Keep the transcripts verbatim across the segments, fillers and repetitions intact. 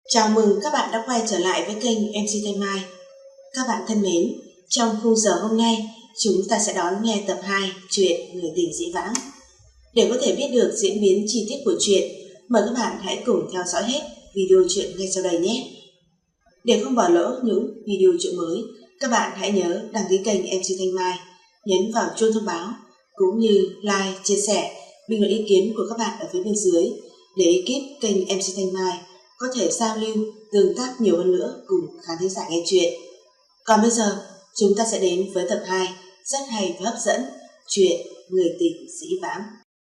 Chào mừng các bạn đã quay trở lại với kênh em xê Thanh Mai. Các bạn thân mến, trong khung giờ hôm nay, chúng ta sẽ đón nghe tập hai truyện Người tình dĩ vãng. Để có thể biết được diễn biến chi tiết của truyện, mời các bạn hãy cùng theo dõi hết video truyện ngay sau đây nhé. Để không bỏ lỡ những video truyện mới, các bạn hãy nhớ đăng ký kênh em xê Thanh Mai, nhấn vào chuông thông báo, cũng như like, chia sẻ, bình luận ý kiến của các bạn ở phía bên dưới để ekip kênh em xê Thanh Mai có thể giao lưu, tương tác nhiều hơn nữa cùng khán thính giả nghe chuyện. Còn bây giờ, chúng ta sẽ đến với tập hai rất hay và hấp dẫn, chuyện Người tình dĩ vãng.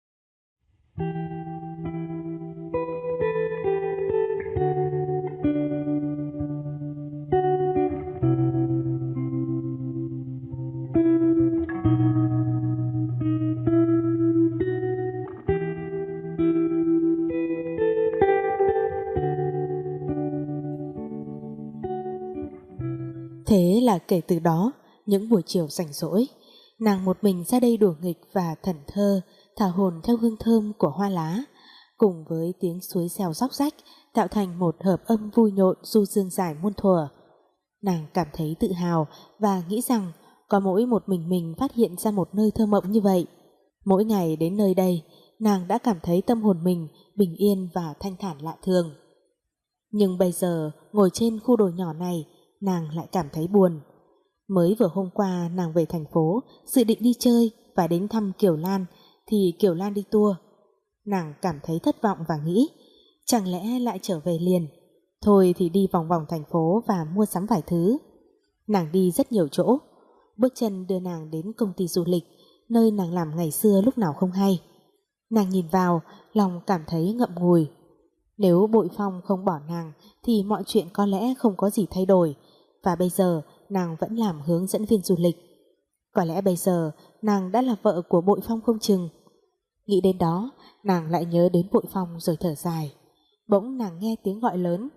Thế là kể từ đó, những buổi chiều rảnh rỗi, nàng một mình ra đây đùa nghịch và thẩn thơ, thả hồn theo hương thơm của hoa lá, cùng với tiếng suối reo róc rách tạo thành một hợp âm vui nhộn du dương dài muôn thuở. Nàng cảm thấy tự hào và nghĩ rằng có mỗi một mình mình phát hiện ra một nơi thơ mộng như vậy. Mỗi ngày đến nơi đây, nàng đã cảm thấy tâm hồn mình bình yên và thanh thản lạ thường. Nhưng bây giờ, ngồi trên khu đồi nhỏ này, nàng lại cảm thấy buồn. Mới vừa hôm qua nàng về thành phố, dự định đi chơi và đến thăm Kiều Lan, thì Kiều Lan đi tour. Nàng cảm thấy thất vọng và nghĩ, chẳng lẽ lại trở về liền? Thôi thì đi vòng vòng thành phố và mua sắm vài thứ. Nàng đi rất nhiều chỗ. Bước chân đưa nàng đến công ty du lịch, nơi nàng làm ngày xưa lúc nào không hay. Nàng nhìn vào, lòng cảm thấy ngậm ngùi. Nếu Bội Phong không bỏ nàng thì mọi chuyện có lẽ không có gì thay đổi, và bây giờ nàng vẫn làm hướng dẫn viên du lịch. Có lẽ bây giờ nàng đã là vợ của Bội Phong không chừng. Nghĩ đến đó, nàng lại nhớ đến Bội Phong rồi thở dài. Bỗng nàng nghe tiếng gọi lớn.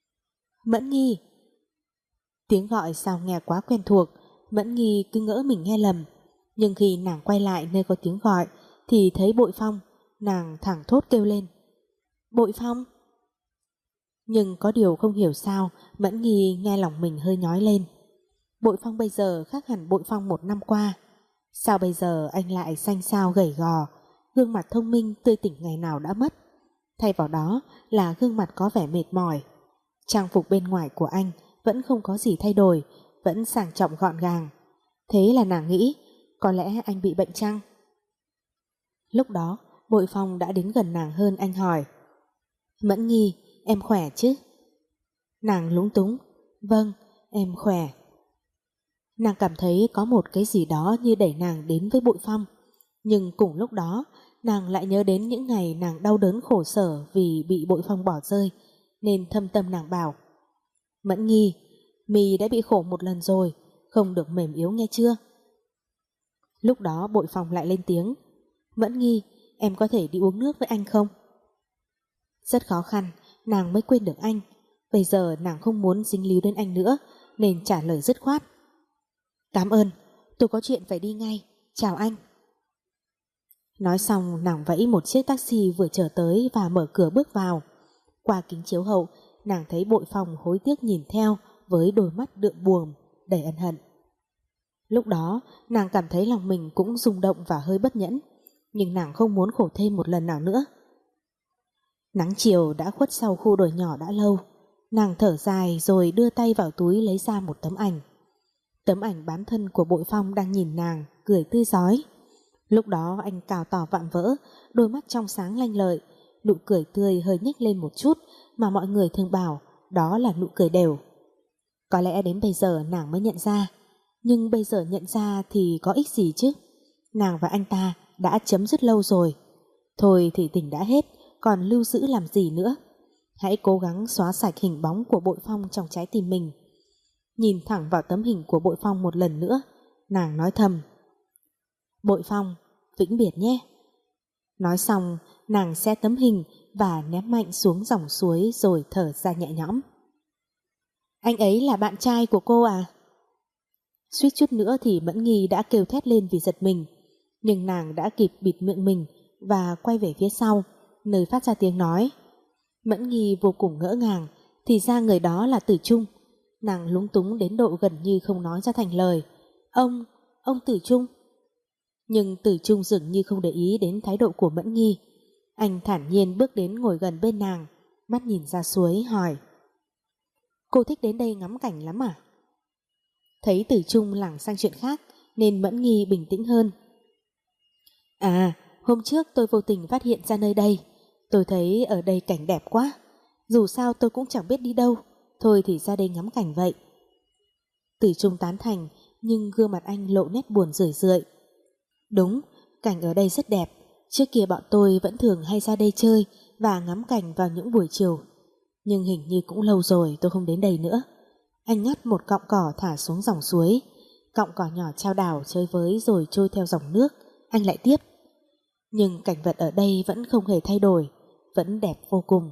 Mẫn Nghi. Tiếng gọi sao nghe quá quen thuộc, Mẫn Nghi cứ ngỡ mình nghe lầm. Nhưng khi nàng quay lại nơi có tiếng gọi thì thấy Bội Phong. Nàng thẳng thốt kêu lên, Bội Phong. Nhưng có điều không hiểu sao Mẫn Nghi nghe lòng mình hơi nhói lên. Bội Phong bây giờ khác hẳn Bội Phong một năm qua. Sao bây giờ anh lại xanh xao gầy gò, gương mặt thông minh tươi tỉnh ngày nào đã mất. Thay vào đó là gương mặt có vẻ mệt mỏi. Trang phục bên ngoài của anh vẫn không có gì thay đổi, vẫn sang trọng gọn gàng. Thế là nàng nghĩ, có lẽ anh bị bệnh chăng? Lúc đó Bội Phong đã đến gần nàng hơn. Anh hỏi, Mẫn Nghi, em khỏe chứ? Nàng lúng túng, vâng, em khỏe. Nàng cảm thấy có một cái gì đó như đẩy nàng đến với Bội Phong. Nhưng cùng lúc đó nàng lại nhớ đến những ngày nàng đau đớn khổ sở vì bị Bội Phong bỏ rơi, nên thâm tâm nàng bảo, Mẫn Nghi, mì đã bị khổ một lần rồi, không được mềm yếu nghe chưa? Lúc đó Bội Phong lại lên tiếng, Mẫn Nghi, em có thể đi uống nước với anh không? Rất khó khăn nàng mới quên được anh. Bây giờ nàng không muốn dính líu đến anh nữa, nên trả lời dứt khoát, cảm ơn, tôi có chuyện phải đi ngay, chào anh. Nói xong nàng vẫy một chiếc taxi vừa chở tới và mở cửa bước vào. Qua kính chiếu hậu, nàng thấy Bội Phong hối tiếc nhìn theo với đôi mắt đượm buồn đầy ân hận. Lúc đó nàng cảm thấy lòng mình cũng rung động và hơi bất nhẫn, nhưng nàng không muốn khổ thêm một lần nào nữa. Nắng chiều đã khuất sau khu đồi nhỏ đã lâu. Nàng thở dài rồi đưa tay vào túi lấy ra một tấm ảnh. Tấm ảnh bán thân của Bội Phong đang nhìn nàng, cười tươi rói. Lúc đó anh cào tỏ vạm vỡ, đôi mắt trong sáng lanh lợi, nụ cười tươi hơi nhếch lên một chút mà mọi người thường bảo đó là nụ cười đều. Có lẽ đến bây giờ nàng mới nhận ra, nhưng bây giờ nhận ra thì có ích gì chứ? Nàng và anh ta đã chấm dứt lâu rồi. Thôi thì tình đã hết, còn lưu giữ làm gì nữa? Hãy cố gắng xóa sạch hình bóng của Bội Phong trong trái tim mình. Nhìn thẳng vào tấm hình của Bội Phong một lần nữa, nàng nói thầm, Bội Phong, vĩnh biệt nhé. Nói xong nàng xé tấm hình và ném mạnh xuống dòng suối rồi thở ra nhẹ nhõm. Anh ấy là bạn trai của cô à? Suýt chút nữa thì Mẫn Nghi đã kêu thét lên vì giật mình, nhưng nàng đã kịp bịt miệng mình và quay về phía sau, nơi phát ra tiếng nói. Mẫn Nghi vô cùng ngỡ ngàng, Thì ra người đó là Tử Trung. Nàng lúng túng đến độ gần như không nói ra thành lời. Ông, ông Tử Trung. Nhưng Tử Trung dường như không để ý đến thái độ của Mẫn Nghi. Anh thản nhiên bước đến ngồi gần bên nàng, mắt nhìn ra suối hỏi: Cô thích đến đây ngắm cảnh lắm à? Thấy Tử Trung lảng sang chuyện khác nên Mẫn Nghi bình tĩnh hơn. À, hôm trước tôi vô tình phát hiện ra nơi đây. Tôi thấy ở đây cảnh đẹp quá. Dù sao tôi cũng chẳng biết đi đâu, thôi thì ra đây ngắm cảnh vậy. Tử Trung tán thành, nhưng gương mặt anh lộ nét buồn rười rượi. Đúng, cảnh ở đây rất đẹp. Trước kia bọn tôi vẫn thường hay ra đây chơi và ngắm cảnh vào những buổi chiều. Nhưng hình như cũng lâu rồi tôi không đến đây nữa. Anh ngắt một cọng cỏ thả xuống dòng suối. Cọng cỏ nhỏ trao đảo chơi với rồi trôi theo dòng nước. Anh lại tiếp. Nhưng cảnh vật ở đây vẫn không hề thay đổi, vẫn đẹp vô cùng.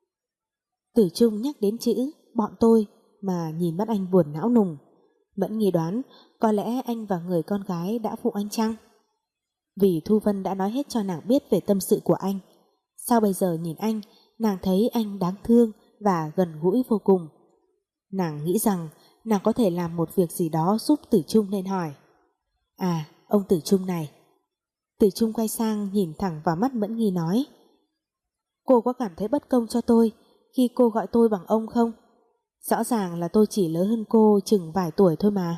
Tử Trung nhắc đến chữ bọn tôi mà nhìn mắt anh buồn não nùng. Mẫn Nghi đoán có lẽ anh và người con gái đã phụ anh chăng? Vì Thu Vân đã nói hết cho nàng biết về tâm sự của anh. Sao bây giờ nhìn anh, nàng thấy anh đáng thương và gần gũi vô cùng. Nàng nghĩ rằng nàng có thể làm một việc gì đó giúp Tử Trung nên hỏi: À, ông Tử Trung này. Tử Trung quay sang nhìn thẳng vào mắt Mẫn Nghi nói: Cô có cảm thấy bất công cho tôi khi cô gọi tôi bằng ông không? Rõ ràng là tôi chỉ lớn hơn cô chừng vài tuổi thôi mà.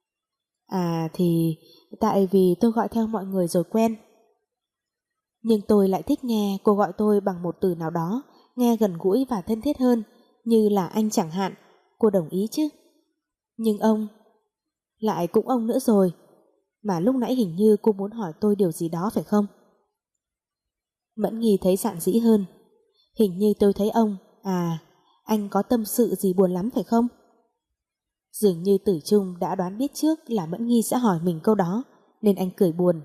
À thì tại vì tôi gọi theo mọi người rồi quen. Nhưng tôi lại thích nghe cô gọi tôi bằng một từ nào đó nghe gần gũi và thân thiết hơn, như là anh chẳng hạn. Cô đồng ý chứ? Nhưng ông... Lại cũng ông nữa rồi. Mà lúc nãy hình như cô muốn hỏi tôi điều gì đó phải không? Mẫn Nghi thấy dạn dĩ hơn. Hình như tôi thấy ông... À, anh có tâm sự gì buồn lắm phải không? Dường như Tử Trung đã đoán biết trước là Mẫn Nghi sẽ hỏi mình câu đó, nên anh cười buồn.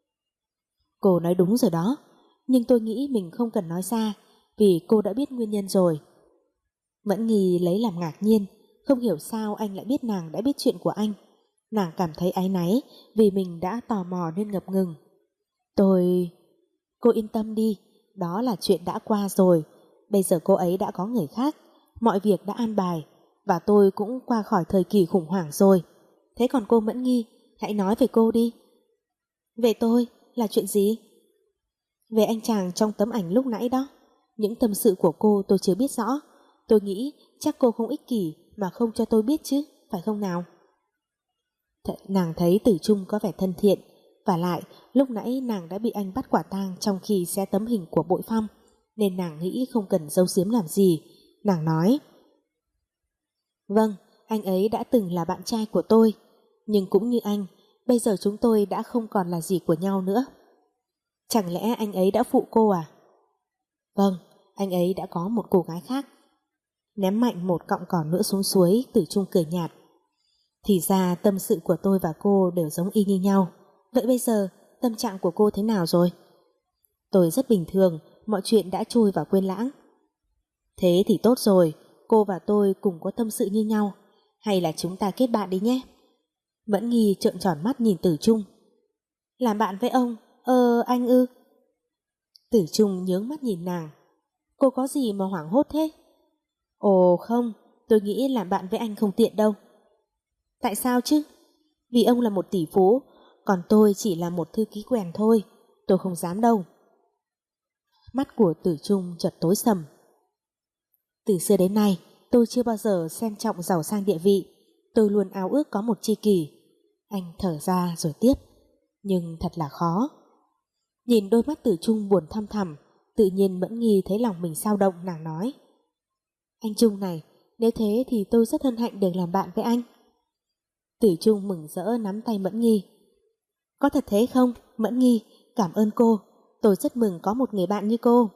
Cô nói đúng rồi đó, nhưng tôi nghĩ mình không cần nói ra, vì cô đã biết nguyên nhân rồi. Mẫn Nghi lấy làm ngạc nhiên, không hiểu sao anh lại biết nàng đã biết chuyện của anh. Nàng cảm thấy áy náy vì mình đã tò mò nên ngập ngừng. Tôi... Cô yên tâm đi, đó là chuyện đã qua rồi. Bây giờ cô ấy đã có người khác, mọi việc đã an bài, và tôi cũng qua khỏi thời kỳ khủng hoảng rồi. Thế còn cô Mẫn Nghi, hãy nói về cô đi. Về tôi? Là chuyện gì? Về anh chàng trong tấm ảnh lúc nãy đó. Những tâm sự của cô tôi chưa biết rõ. Tôi nghĩ chắc cô không ích kỷ mà không cho tôi biết chứ, phải không nào? Thật, nàng thấy Tử Trung có vẻ thân thiện, và lại lúc nãy nàng đã bị anh bắt quả tang trong khi xé tấm hình của Bội Phong, nên nàng nghĩ không cần giấu giếm làm gì. Nàng nói: Vâng, anh ấy đã từng là bạn trai của tôi, nhưng cũng như anh, bây giờ chúng tôi đã không còn là gì của nhau nữa. Chẳng lẽ anh ấy đã phụ cô à? Vâng, anh ấy đã có một cô gái khác. Ném mạnh một cọng cỏ nữa xuống suối, Tử Trung cười nhạt. Thì ra tâm sự của tôi và cô đều giống y như nhau. Vậy bây giờ tâm trạng của cô thế nào rồi? Tôi rất bình thường, mọi chuyện đã trôi vào quên lãng. Thế thì tốt rồi, cô và tôi cùng có tâm sự như nhau. Hay là chúng ta kết bạn đi nhé. Mẫn Nghi trợn tròn mắt nhìn Tử Trung. Làm bạn với ông? Ờ anh ư? Tử Trung nhướng mắt nhìn nàng. Cô có gì mà hoảng hốt thế? Ồ không, tôi nghĩ làm bạn với anh không tiện đâu. Tại sao chứ? Vì ông là một tỷ phú, còn tôi chỉ là một thư ký quèn thôi. Tôi không dám đâu. Mắt của Tử Trung chợt tối sầm. Từ xưa đến nay tôi chưa bao giờ xem trọng giàu sang địa vị. Tôi luôn ao ước có một tri kỷ. Anh thở ra rồi tiếp. Nhưng thật là khó. Nhìn đôi mắt Tử Trung buồn thăm thẳm, tự nhiên Mẫn Nghi thấy lòng mình xao động. Nàng nói: Anh Trung này, nếu thế thì tôi rất hân hạnh được làm bạn với anh. Tử Trung mừng rỡ nắm tay Mẫn Nghi. Có thật thế không? Mẫn Nghi, cảm ơn cô. Tôi rất mừng có một người bạn như cô.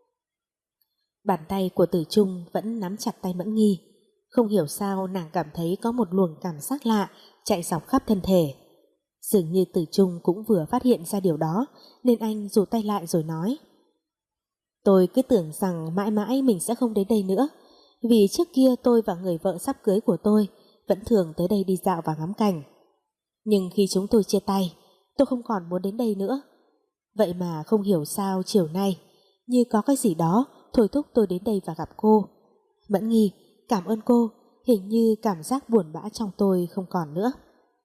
Bàn tay của Tử Trung vẫn nắm chặt tay Mẫn Nghi. Không hiểu sao nàng cảm thấy có một luồng cảm giác lạ chạy dọc khắp thân thể. Dường như Tử Trung cũng vừa phát hiện ra điều đó, nên anh rụt tay lại rồi nói: Tôi cứ tưởng rằng mãi mãi mình sẽ không đến đây nữa, vì trước kia tôi và người vợ sắp cưới của tôi vẫn thường tới đây đi dạo và ngắm cảnh. Nhưng khi chúng tôi chia tay, tôi không còn muốn đến đây nữa. Vậy mà không hiểu sao chiều nay như có cái gì đó thôi thúc tôi đến đây và gặp cô. Mẫn Nghi, cảm ơn cô, hình như cảm giác buồn bã trong tôi không còn nữa.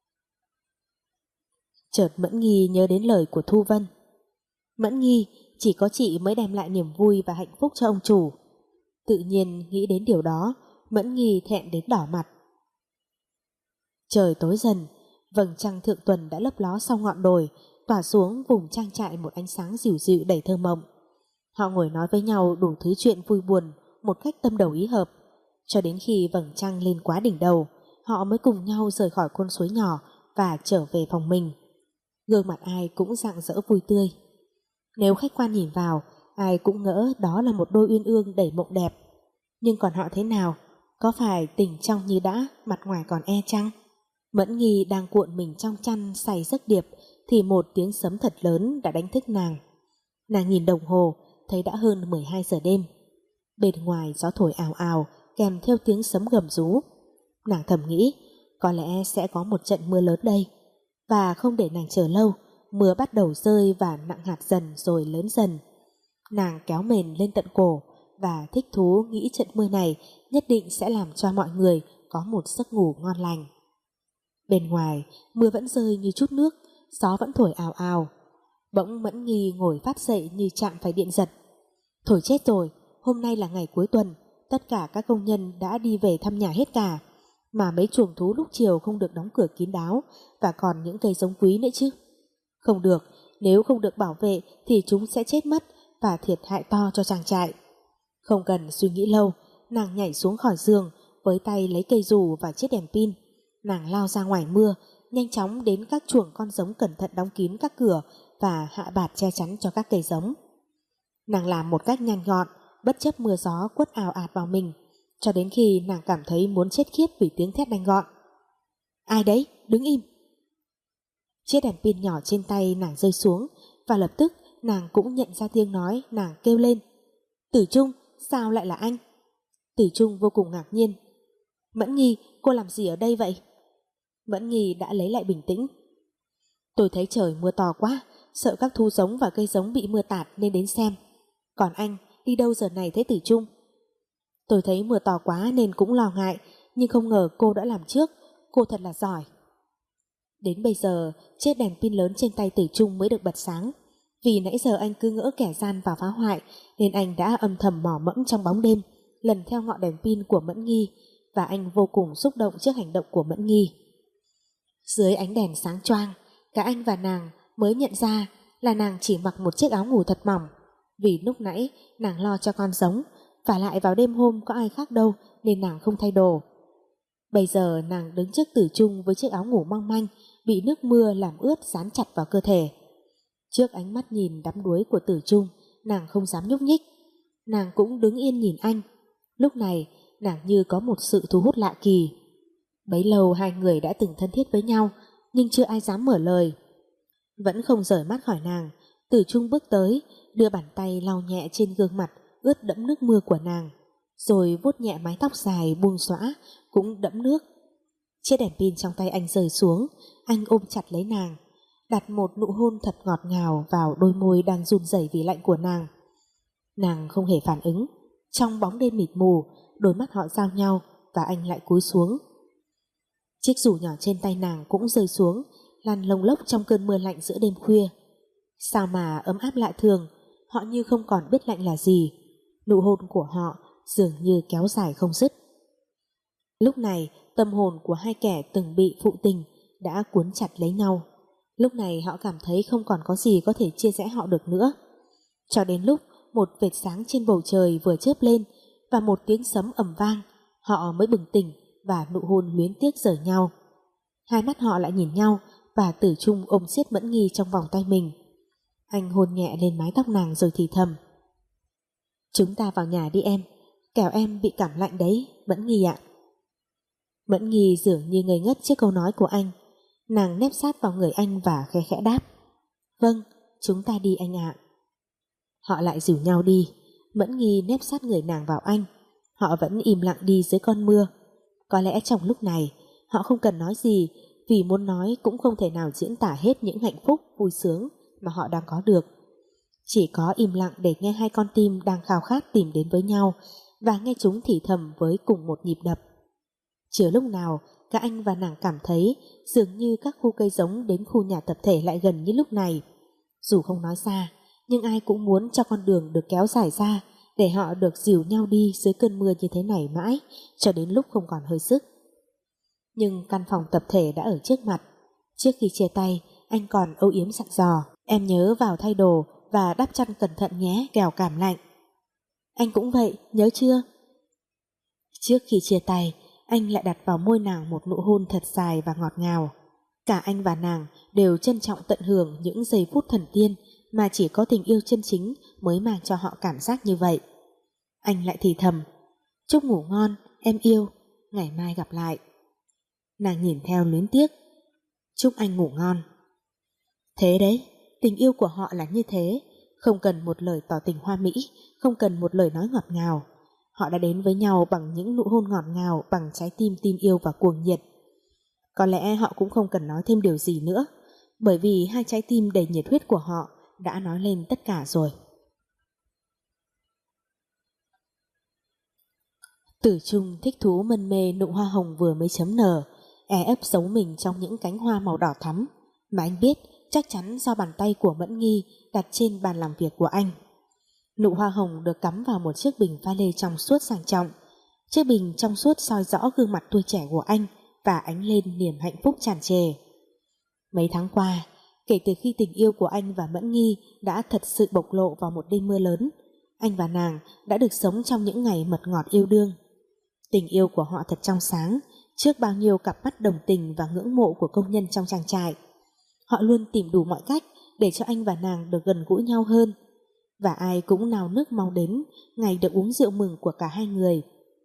Chợt Mẫn Nghi nhớ đến lời của Thu Vân. Mẫn Nghi, chỉ có chị mới đem lại niềm vui và hạnh phúc cho ông chủ. Tự nhiên nghĩ đến điều đó, Mẫn Nghi thẹn đến đỏ mặt. Trời tối dần, vầng trăng thượng tuần đã lấp ló sau ngọn đồi, tỏa xuống vùng trang trại một ánh sáng dịu dịu đầy thơ mộng. Họ ngồi nói với nhau đủ thứ chuyện vui buồn một cách tâm đầu ý hợp, cho đến khi vầng trăng lên quá đỉnh đầu, họ mới cùng nhau rời khỏi con suối nhỏ và trở về phòng mình. Gương mặt ai cũng rạng rỡ vui tươi. Nếu khách quan nhìn vào, ai cũng ngỡ đó là một đôi uyên ương đầy mộng đẹp. Nhưng còn họ thế nào? Có phải tình trong như đã, mặt ngoài còn e chăng? Mẫn Nghi đang cuộn mình trong chăn say giấc điệp thì một tiếng sấm thật lớn đã đánh thức nàng. Nàng nhìn đồng hồ, thấy đã hơn mười hai giờ đêm. Bên ngoài gió thổi ào ào kèm theo tiếng sấm gầm rú. Nàng thầm nghĩ có lẽ sẽ có một trận mưa lớn đây. Và không để nàng chờ lâu, mưa bắt đầu rơi và nặng hạt dần rồi lớn dần. Nàng kéo mền lên tận cổ và thích thú nghĩ trận mưa này nhất định sẽ làm cho mọi người có một giấc ngủ ngon lành. Bên ngoài mưa vẫn rơi như chút nước, gió vẫn thổi ào ào. Bỗng Mẫn Nghi ngồi phát dậy như chạm phải điện giật. Thổi chết rồi, hôm nay là ngày cuối tuần, tất cả các công nhân đã đi về thăm nhà hết cả, mà mấy chuồng thú lúc chiều không được đóng cửa kín đáo, và còn những cây giống quý nữa chứ. Không được, nếu không được bảo vệ thì chúng sẽ chết mất và thiệt hại to cho trang trại. Không cần suy nghĩ lâu, nàng nhảy xuống khỏi giường, với tay lấy cây dù và chiếc đèn pin. Nàng lao ra ngoài mưa, nhanh chóng đến các chuồng con giống cẩn thận đóng kín các cửa và hạ bạt che chắn cho các cây giống. Nàng làm một cách nhanh gọn, bất chấp mưa gió quất ào ạt vào mình, cho đến khi nàng cảm thấy muốn chết khiếp vì tiếng thét nhanh gọn. Ai đấy? Đứng im! Chiếc đèn pin nhỏ trên tay nàng rơi xuống, và lập tức nàng cũng nhận ra tiếng nói. Nàng kêu lên, Tử Trung, sao lại là anh? Tử Trung vô cùng ngạc nhiên. Mẫn Nghi, cô làm gì ở đây vậy? Mẫn Nghi đã lấy lại bình tĩnh. Tôi thấy trời mưa to quá, sợ các thu giống và cây giống bị mưa tạt nên đến xem. Còn anh, đi đâu giờ này thế Tử Trung? Tôi thấy mưa to quá nên cũng lo ngại, nhưng không ngờ cô đã làm trước, cô thật là giỏi. Đến bây giờ, chiếc đèn pin lớn trên tay Tử Trung mới được bật sáng. Vì nãy giờ anh cứ ngỡ kẻ gian vào phá hoại, nên anh đã âm thầm mò mẫm trong bóng đêm, lần theo ngọn đèn pin của Mẫn Nghi, và anh vô cùng xúc động trước hành động của Mẫn Nghi. Dưới ánh đèn sáng choang, cả anh và nàng mới nhận ra là nàng chỉ mặc một chiếc áo ngủ thật mỏng, vì lúc nãy nàng lo cho con giống, và lại vào đêm hôm có ai khác đâu nên nàng không thay đồ. Bây giờ nàng đứng trước Tử Trung với chiếc áo ngủ mong manh bị nước mưa làm ướt dán chặt vào cơ thể. Trước ánh mắt nhìn đắm đuối của Tử Trung, nàng không dám nhúc nhích. Nàng cũng đứng yên nhìn anh. Lúc này nàng như có một sự thu hút lạ kỳ. Bấy lâu hai người đã từng thân thiết với nhau, nhưng chưa ai dám mở lời. Vẫn không rời mắt khỏi nàng, Tử Trung bước tới, đưa bàn tay lau nhẹ trên gương mặt ướt đẫm nước mưa của nàng, rồi vuốt nhẹ mái tóc dài buông xõa cũng đẫm nước. Chiếc đèn pin trong tay anh rơi xuống, anh ôm chặt lấy nàng, đặt một nụ hôn thật ngọt ngào vào đôi môi đang run rẩy vì lạnh của nàng. Nàng không hề phản ứng. Trong bóng đêm mịt mù, đôi mắt họ giao nhau và anh lại cúi xuống. Chiếc dù nhỏ trên tay nàng cũng rơi xuống, lăn lông lốc trong cơn mưa lạnh giữa đêm khuya. Sao mà ấm áp lạ thường, họ như không còn biết lạnh là gì. Nụ hôn của họ dường như kéo dài không dứt. Lúc này tâm hồn của hai kẻ từng bị phụ tình đã cuốn chặt lấy nhau. Lúc này họ cảm thấy không còn có gì có thể chia rẽ họ được nữa. Cho đến lúc một vệt sáng trên bầu trời vừa chớp lên và một tiếng sấm ầm vang, họ mới bừng tỉnh và nụ hôn luyến tiếc rời nhau. Hai mắt họ lại nhìn nhau và Tử Trung ôm siết Mẫn Nghi trong vòng tay mình. Anh hôn nhẹ lên mái tóc nàng rồi thì thầm, chúng ta vào nhà đi em, kẻo em bị cảm lạnh đấy Mẫn Nghi ạ. Mẫn Nghi dường như ngây ngất trước câu nói của anh. Nàng nép sát vào người anh và khẽ khẽ đáp, vâng, chúng ta đi anh ạ. Họ lại rủ nhau đi. Mẫn Nghi nép sát người nàng vào anh. Họ vẫn im lặng đi dưới con mưa. Có lẽ trong lúc này họ không cần nói gì, vì muốn nói cũng không thể nào diễn tả hết những hạnh phúc vui sướng mà họ đang có được. Chỉ có im lặng để nghe hai con tim đang khao khát tìm đến với nhau và nghe chúng thì thầm với cùng một nhịp đập. Chưa lúc nào cả anh và nàng cảm thấy dường như các khu cây giống đến khu nhà tập thể lại gần như lúc này. Dù không nói xa, nhưng ai cũng muốn cho con đường được kéo dài ra để họ được dìu nhau đi dưới cơn mưa như thế này mãi cho đến lúc không còn hơi sức. Nhưng căn phòng tập thể đã ở trước mặt. Trước khi chia tay, anh còn âu yếm dặn dò: em nhớ vào thay đồ và đắp chăn cẩn thận nhé, kẻo cảm lạnh. Anh cũng vậy, nhớ chưa? Trước khi chia tay, anh lại đặt vào môi nàng một nụ hôn thật dài và ngọt ngào. Cả anh và nàng đều trân trọng tận hưởng những giây phút thần tiên mà chỉ có tình yêu chân chính mới mang cho họ cảm giác như vậy. Anh lại thì thầm: chúc ngủ ngon, em yêu, ngày mai gặp lại. Nàng nhìn theo luyến tiếc: chúc anh ngủ ngon. Thế đấy, tình yêu của họ là như thế, không cần một lời tỏ tình hoa mỹ, không cần một lời nói ngọt ngào. Họ đã đến với nhau bằng những nụ hôn ngọt ngào, bằng trái tim tin yêu và cuồng nhiệt. Có lẽ họ cũng không cần nói thêm điều gì nữa, bởi vì hai trái tim đầy nhiệt huyết của họ đã nói lên tất cả rồi. Tử Trung thích thú mân mê nụ hoa hồng vừa mới chấm nở, e ấp giấu mình trong những cánh hoa màu đỏ thắm mà anh biết chắc chắn do bàn tay của Mẫn Nghi đặt trên bàn làm việc của anh. Nụ hoa hồng được cắm vào một chiếc bình pha lê trong suốt sang trọng. Chiếc bình trong suốt soi rõ gương mặt tươi trẻ của anh và ánh lên niềm hạnh phúc tràn trề. Mấy tháng qua, kể từ khi tình yêu của anh và Mẫn Nghi đã thật sự bộc lộ vào một đêm mưa lớn, anh và nàng đã được sống trong những ngày mật ngọt yêu đương. Tình yêu của họ thật trong sáng, trước bao nhiêu cặp mắt đồng tình và ngưỡng mộ của công nhân trong trang trại. Họ luôn tìm đủ mọi cách để cho anh và nàng được gần gũi nhau hơn, và ai cũng nao nức mong đến ngày được uống rượu mừng của cả hai người.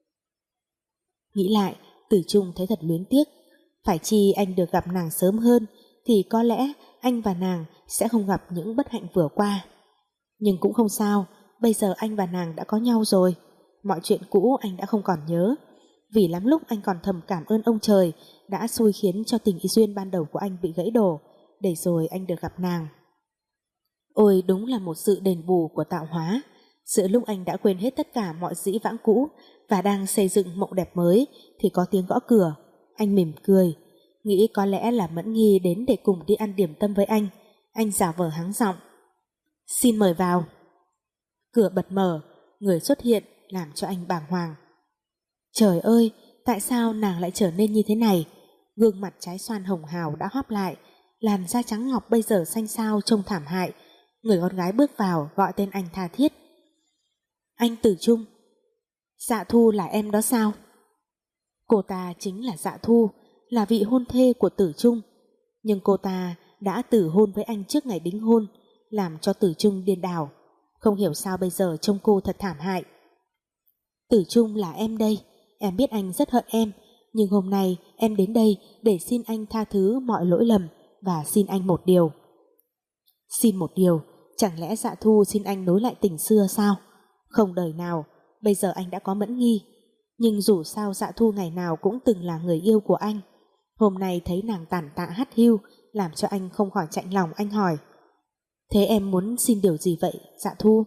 Nghĩ lại, Tử Trung thấy thật luyến tiếc. Phải chi anh được gặp nàng sớm hơn thì có lẽ anh và nàng sẽ không gặp những bất hạnh vừa qua. Nhưng cũng không sao, bây giờ anh và nàng đã có nhau rồi. Mọi chuyện cũ anh đã không còn nhớ, vì lắm lúc anh còn thầm cảm ơn ông trời đã xui khiến cho tình duyên ban đầu của anh bị gãy đổ, để rồi anh được gặp nàng. Ôi, đúng là một sự đền bù của tạo hóa. Giữa lúc anh đã quên hết tất cả mọi dĩ vãng cũ và đang xây dựng mộng đẹp mới thì có tiếng gõ cửa. Anh mỉm cười, nghĩ có lẽ là Mẫn Nghi đến để cùng đi ăn điểm tâm với anh. Anh giả vờ hắng giọng: xin mời vào. Cửa bật mở, người xuất hiện làm cho anh bàng hoàng. Trời ơi, tại sao nàng lại trở nên như thế này? Gương mặt trái xoan hồng hào đã hóp lại, làn da trắng ngọc bây giờ xanh xao trông thảm hại. Người con gái bước vào gọi tên anh tha thiết: anh Tử Trung. Dạ Thu là em đó sao? Cô ta chính là Dạ Thu, là vị hôn thê của Tử Trung. Nhưng cô ta đã tử hôn với anh trước ngày đính hôn, làm cho Tử Trung điên đảo. Không hiểu sao bây giờ trông cô thật thảm hại. Tử Trung là em đây. Em biết anh rất hận em, nhưng hôm nay em đến đây để xin anh tha thứ mọi lỗi lầm và xin anh một điều. Xin một điều? Chẳng lẽ Dạ Thu xin anh nối lại tình xưa sao? Không đời nào, bây giờ anh đã có Mẫn Nghi. Nhưng dù sao Dạ Thu ngày nào cũng từng là người yêu của anh. Hôm nay thấy nàng tàn tạ hắt hiu làm cho anh không khỏi chạnh lòng. Anh hỏi: thế em muốn xin điều gì vậy Dạ Thu?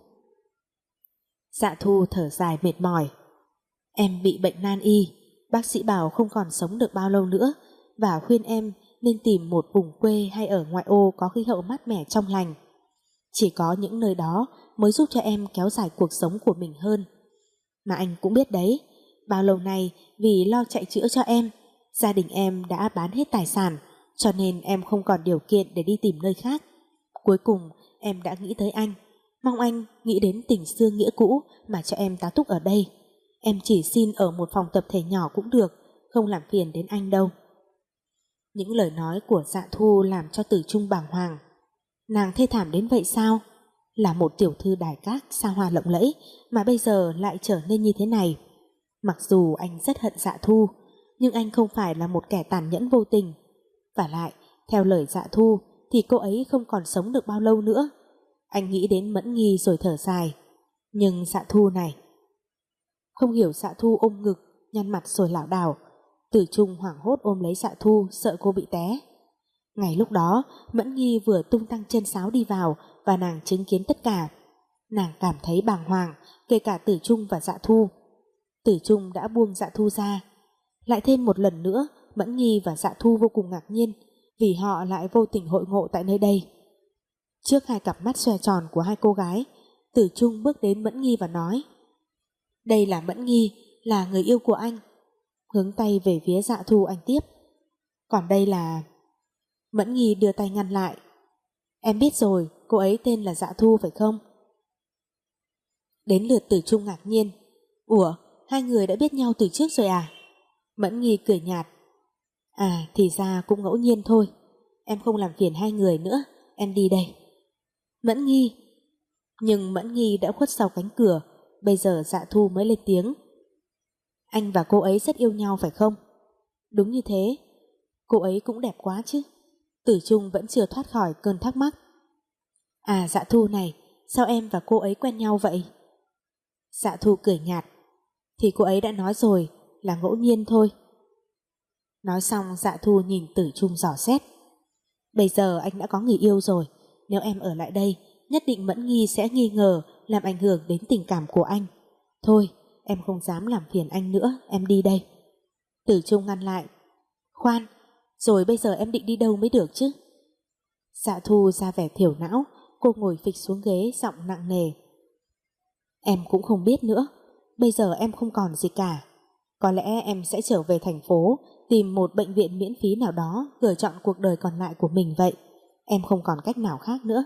Dạ Thu thở dài mệt mỏi: em bị bệnh nan y, bác sĩ bảo không còn sống được bao lâu nữa, và khuyên em nên tìm một vùng quê hay ở ngoại ô có khí hậu mát mẻ trong lành. Chỉ có những nơi đó mới giúp cho em kéo dài cuộc sống của mình hơn. Mà anh cũng biết đấy, bao lâu nay vì lo chạy chữa cho em, gia đình em đã bán hết tài sản, cho nên em không còn điều kiện để đi tìm nơi khác. Cuối cùng em đã nghĩ tới anh, mong anh nghĩ đến tình xưa nghĩa cũ mà cho em tá túc ở đây. Em chỉ xin ở một phòng tập thể nhỏ cũng được, không làm phiền đến anh đâu. Những lời nói của Dạ Thu làm cho Tử Trung bàng hoàng. Nàng thê thảm đến vậy sao? Là một tiểu thư đài cát xa hoa lộng lẫy mà bây giờ lại trở nên như thế này. Mặc dù anh rất hận Dạ Thu, nhưng anh không phải là một kẻ tàn nhẫn vô tình. Và lại, theo lời Dạ Thu thì cô ấy không còn sống được bao lâu nữa. Anh nghĩ đến Mẫn Nghi rồi thở dài. Nhưng Dạ Thu này... Không hiểu Dạ Thu ôm ngực, nhăn mặt rồi lảo đảo. Tử Trung hoảng hốt ôm lấy Dạ Thu, sợ cô bị té. Ngày lúc đó Mẫn Nghi vừa tung tăng chân sáo đi vào, và nàng chứng kiến tất cả. Nàng cảm thấy bàng hoàng, kể cả Tử Trung và Dạ Thu. Tử Trung đã buông Dạ Thu ra. Lại thêm một lần nữa, Mẫn Nghi và Dạ Thu vô cùng ngạc nhiên vì họ lại vô tình hội ngộ tại nơi đây. Trước hai cặp mắt xòe tròn của hai cô gái, Tử Trung bước đến Mẫn Nghi và nói: "Đây là Mẫn Nghi, là người yêu của anh." Hướng tay về phía Dạ Thu, anh tiếp: "Còn đây là..." Mẫn Nghi đưa tay ngăn lại: "Em biết rồi, cô ấy tên là Dạ Thu phải không?" Đến lượt Tử Trung ngạc nhiên: "Ủa, hai người đã biết nhau từ trước rồi à?" Mẫn Nghi cười nhạt: "À, thì ra cũng ngẫu nhiên thôi. Em không làm phiền hai người nữa, em đi đây." Mẫn Nghi. Nhưng Mẫn Nghi đã khuất sau cánh cửa. Bây giờ Dạ Thu mới lên tiếng: "Anh và cô ấy rất yêu nhau phải không?" "Đúng như thế." "Cô ấy cũng đẹp quá chứ." Tử Trung vẫn chưa thoát khỏi cơn thắc mắc. "À, Dạ Thu này, sao em và cô ấy quen nhau vậy?" Dạ Thu cười nhạt: "Thì cô ấy đã nói rồi, là ngẫu nhiên thôi." Nói xong, Dạ Thu nhìn Tử Trung dò xét: "Bây giờ anh đã có người yêu rồi, nếu em ở lại đây, nhất định Mẫn Nghi sẽ nghi ngờ, làm ảnh hưởng đến tình cảm của anh. Thôi, em không dám làm phiền anh nữa, em đi đây." Tử Trung ngăn lại: "Khoan, rồi bây giờ em định đi đâu mới được chứ?" Dạ Thu ra vẻ thiểu não, cô ngồi phịch xuống ghế, giọng nặng nề: "Em cũng không biết nữa, bây giờ em không còn gì cả. Có lẽ em sẽ trở về thành phố, tìm một bệnh viện miễn phí nào đó, gửi chọn cuộc đời còn lại của mình vậy. Em không còn cách nào khác nữa."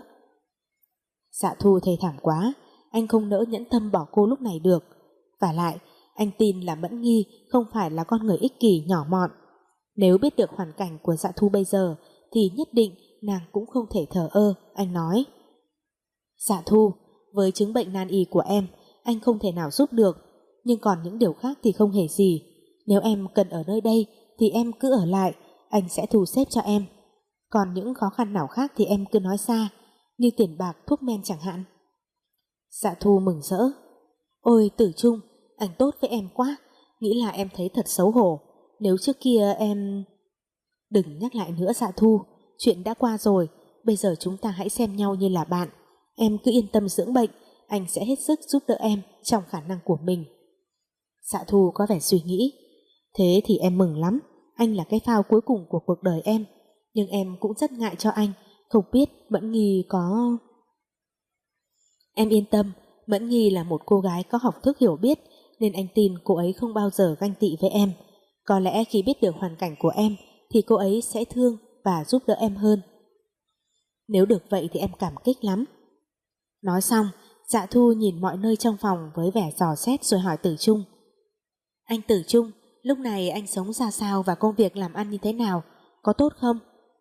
Dạ Thu thê thảm quá, anh không nỡ nhẫn tâm bỏ cô lúc này được. Và lại, anh tin là Mẫn Nghi không phải là con người ích kỷ nhỏ mọn. Nếu biết được hoàn cảnh của Dạ Thu bây giờ, thì nhất định nàng cũng không thể thờ ơ. Anh nói: "Dạ Thu, với chứng bệnh nan y của em, anh không thể nào giúp được, nhưng còn những điều khác thì không hề gì. Nếu em cần ở nơi đây thì em cứ ở lại, anh sẽ thu xếp cho em. Còn những khó khăn nào khác thì em cứ nói ra, như tiền bạc, thuốc men chẳng hạn." Dạ Thu mừng rỡ: "Ôi Tử Trung, anh tốt với em quá, nghĩ là em thấy thật xấu hổ. Nếu trước kia em..." "Đừng nhắc lại nữa Dạ Thu, chuyện đã qua rồi, bây giờ chúng ta hãy xem nhau như là bạn. Em cứ yên tâm dưỡng bệnh, anh sẽ hết sức giúp đỡ em trong khả năng của mình." Dạ Thu có vẻ suy nghĩ: "Thế thì em mừng lắm, anh là cái phao cuối cùng của cuộc đời em, nhưng em cũng rất ngại cho anh, không biết Mẫn Nghi có..." "Em yên tâm, Mẫn Nghi là một cô gái có học thức hiểu biết, nên anh tin cô ấy không bao giờ ganh tị với em. Có lẽ khi biết được hoàn cảnh của em thì cô ấy sẽ thương và giúp đỡ em hơn." "Nếu được vậy thì em cảm kích lắm." Nói xong, Dạ Thu nhìn mọi nơi trong phòng với vẻ dò xét rồi hỏi Tử Trung: "Anh Tử Trung, lúc này anh sống ra sao và công việc làm ăn như thế nào, có tốt không?"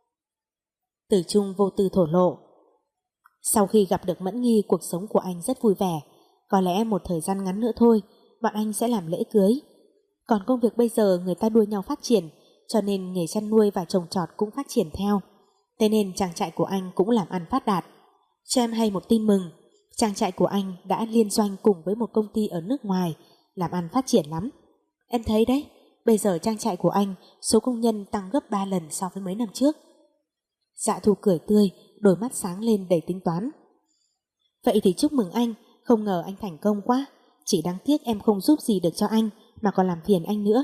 Tử Trung vô tư thổ lộ: "Sau khi gặp được Mẫn Nghi, cuộc sống của anh rất vui vẻ. Có lẽ một thời gian ngắn nữa thôi, bọn anh sẽ làm lễ cưới. Còn công việc bây giờ người ta đua nhau phát triển, cho nên nghề chăn nuôi và trồng trọt cũng phát triển theo. Thế nên trang trại của anh cũng làm ăn phát đạt. Cho em hay một tin mừng, trang trại của anh đã liên doanh cùng với một công ty ở nước ngoài, làm ăn phát triển lắm. Em thấy đấy, bây giờ trang trại của anh số công nhân tăng gấp ba lần so với mấy năm trước." Dạ Thu cười tươi, đôi mắt sáng lên đầy tính toán: "Vậy thì chúc mừng anh, không ngờ anh thành công quá. Chỉ đáng tiếc em không giúp gì được cho anh, mà còn làm phiền anh nữa."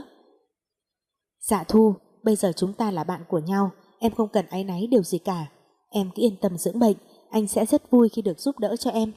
"Dạ Thu, bây giờ chúng ta là bạn của nhau, em không cần áy náy điều gì cả. Em cứ yên tâm dưỡng bệnh, anh sẽ rất vui khi được giúp đỡ cho em."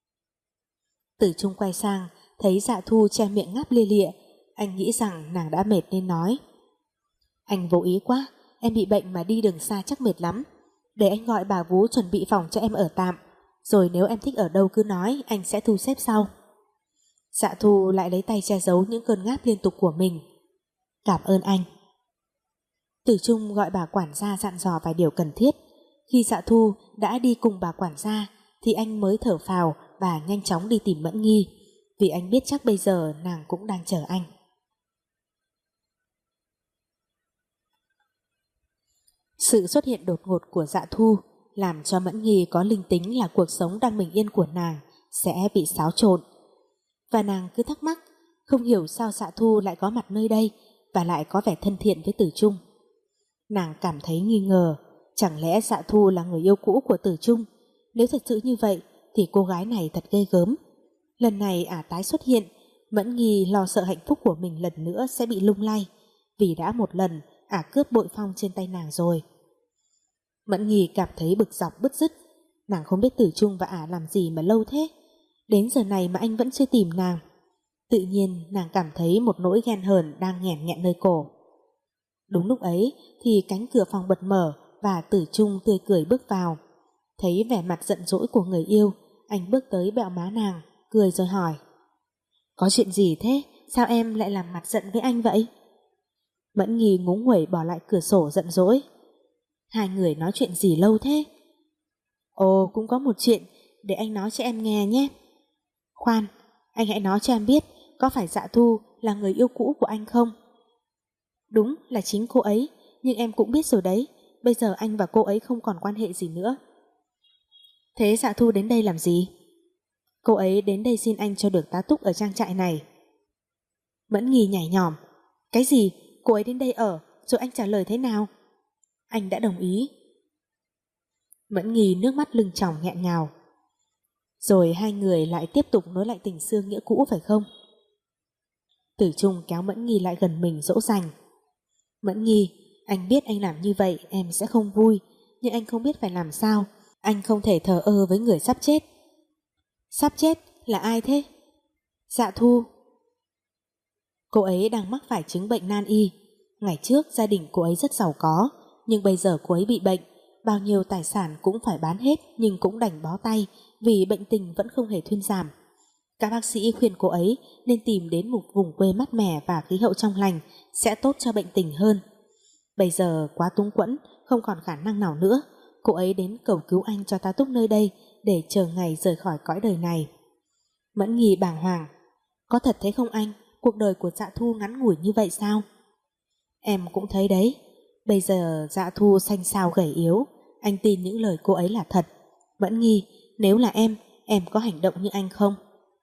Tử Trung quay sang, thấy Dạ Thu che miệng ngáp lia lịa, anh nghĩ rằng nàng đã mệt nên nói: "Anh vô ý quá, em bị bệnh mà đi đường xa chắc mệt lắm. Để anh gọi bà vú chuẩn bị phòng cho em ở tạm, rồi nếu em thích ở đâu cứ nói, anh sẽ thu xếp sau." Dạ Thu lại lấy tay che giấu những cơn ngáp liên tục của mình: "Cảm ơn anh." Tử Trung gọi bà quản gia dặn dò vài điều cần thiết. Khi Dạ Thu đã đi cùng bà quản gia thì anh mới thở phào và nhanh chóng đi tìm Mẫn Nghi, vì anh biết chắc bây giờ nàng cũng đang chờ anh. Sự xuất hiện đột ngột của Dạ Thu làm cho Mẫn Nghi có linh tính là cuộc sống đang bình yên của nàng sẽ bị xáo trộn. Và nàng cứ thắc mắc, không hiểu sao Dạ Thu lại có mặt nơi đây và lại có vẻ thân thiện với Tử Trung. Nàng cảm thấy nghi ngờ, chẳng lẽ Dạ Thu là người yêu cũ của Tử Trung? Nếu thật sự như vậy thì cô gái này thật ghê gớm. Lần này ả tái xuất hiện, Mẫn Nghi lo sợ hạnh phúc của mình lần nữa sẽ bị lung lay, vì đã một lần ả cướp bội phong trên tay nàng rồi. Mẫn Nghi cảm thấy bực dọc bứt rứt. Nàng không biết Tử Trung và ả làm gì mà lâu thế, đến giờ này mà anh vẫn chưa tìm nàng. Tự nhiên nàng cảm thấy một nỗi ghen hờn đang nghẹn nghẹn nơi cổ. Đúng lúc ấy thì cánh cửa phòng bật mở và Tử Trung tươi cười bước vào. Thấy vẻ mặt giận dỗi của người yêu, anh bước tới bẹo má nàng, cười rồi hỏi: Có chuyện gì thế? Sao em lại làm mặt giận với anh vậy? Mẫn Nghi ngúng nguẩy bỏ lại cửa sổ giận dỗi: Hai người nói chuyện gì lâu thế? Ồ, cũng có một chuyện, để anh nói cho em nghe nhé. Khoan, anh hãy nói cho em biết, có phải Dạ Thu là người yêu cũ của anh không? Đúng là chính cô ấy, nhưng em cũng biết rồi đấy, bây giờ anh và cô ấy không còn quan hệ gì nữa. Thế Dạ Thu đến đây làm gì? Cô ấy đến đây xin anh cho được tá túc ở trang trại này. Mẫn Nghi nhảy nhỏm: Cái gì? Cô ấy đến đây ở, rồi anh trả lời thế nào? Anh đã đồng ý. Mẫn Nghi nước mắt lưng tròng nghẹn ngào. Rồi hai người lại tiếp tục nối lại tình xưa nghĩa cũ phải không? Tử Trung kéo Mẫn Nghi lại gần mình dỗ dành: Mẫn Nghi, anh biết anh làm như vậy em sẽ không vui, nhưng anh không biết phải làm sao. Anh không thể thờ ơ với người sắp chết. Sắp chết là ai thế? Dạ Thu. Cô ấy đang mắc phải chứng bệnh nan y. Ngày trước gia đình cô ấy rất giàu có, nhưng bây giờ cô ấy bị bệnh, bao nhiêu tài sản cũng phải bán hết, nhưng cũng đành bó tay vì bệnh tình vẫn không hề thuyên giảm. Các bác sĩ khuyên cô ấy nên tìm đến một vùng quê mát mẻ và khí hậu trong lành sẽ tốt cho bệnh tình hơn. Bây giờ quá túng quẫn, không còn khả năng nào nữa, cô ấy đến cầu cứu anh cho tá túc nơi đây để chờ ngày rời khỏi cõi đời này. Mẫn Nghi bàng hoàng: Có thật thế không anh? Cuộc đời của Dạ Thu ngắn ngủi như vậy sao? Em cũng thấy đấy, bây giờ Dạ Thu xanh xao gầy yếu, anh tin những lời cô ấy là thật. Mẫn Nghi, nếu là em, em có hành động như anh không?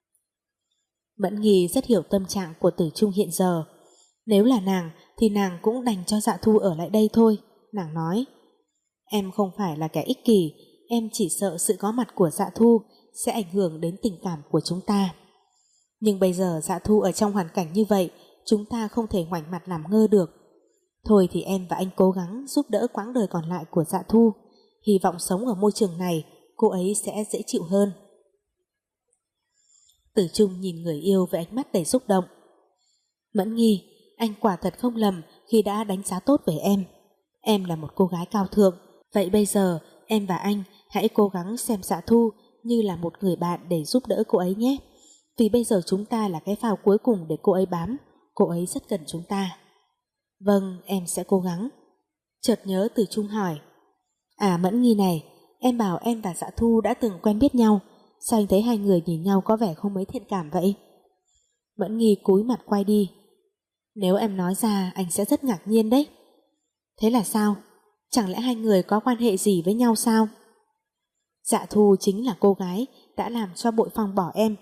Mẫn Nghi rất hiểu tâm trạng của Tử Trung hiện giờ. Nếu là nàng thì nàng cũng đành cho Dạ Thu ở lại đây thôi. Nàng nói: Em không phải là kẻ ích kỷ, em chỉ sợ sự có mặt của Dạ Thu sẽ ảnh hưởng đến tình cảm của chúng ta. Nhưng bây giờ Dạ Thu ở trong hoàn cảnh như vậy, chúng ta không thể ngoảnh mặt làm ngơ được. Thôi thì em và anh cố gắng giúp đỡ quãng đời còn lại của Dạ Thu, hy vọng sống ở môi trường này cô ấy sẽ dễ chịu hơn. Tử Trung nhìn người yêu với ánh mắt đầy xúc động. Mẫn Nghi, anh quả thật không lầm khi đã đánh giá tốt về em. Em là một cô gái cao thượng, vậy bây giờ em và anh hãy cố gắng xem Dạ Thu như là một người bạn để giúp đỡ cô ấy nhé. Vì bây giờ chúng ta là cái phao cuối cùng để cô ấy bám, cô ấy rất cần chúng ta. Vâng, em sẽ cố gắng. Chợt nhớ Tử Trung hỏi: À Mẫn Nghi này, em bảo em và Dạ Thu đã từng quen biết nhau, sao anh thấy hai người nhìn nhau có vẻ không mấy thiện cảm vậy? Mẫn Nghi cúi mặt quay đi: Nếu em nói ra anh sẽ rất ngạc nhiên đấy. Thế là sao? Chẳng lẽ hai người có quan hệ gì với nhau sao? Dạ Thu chính là cô gái đã làm cho Bội Phong bỏ em.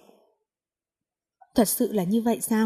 Thật sự là như vậy sao?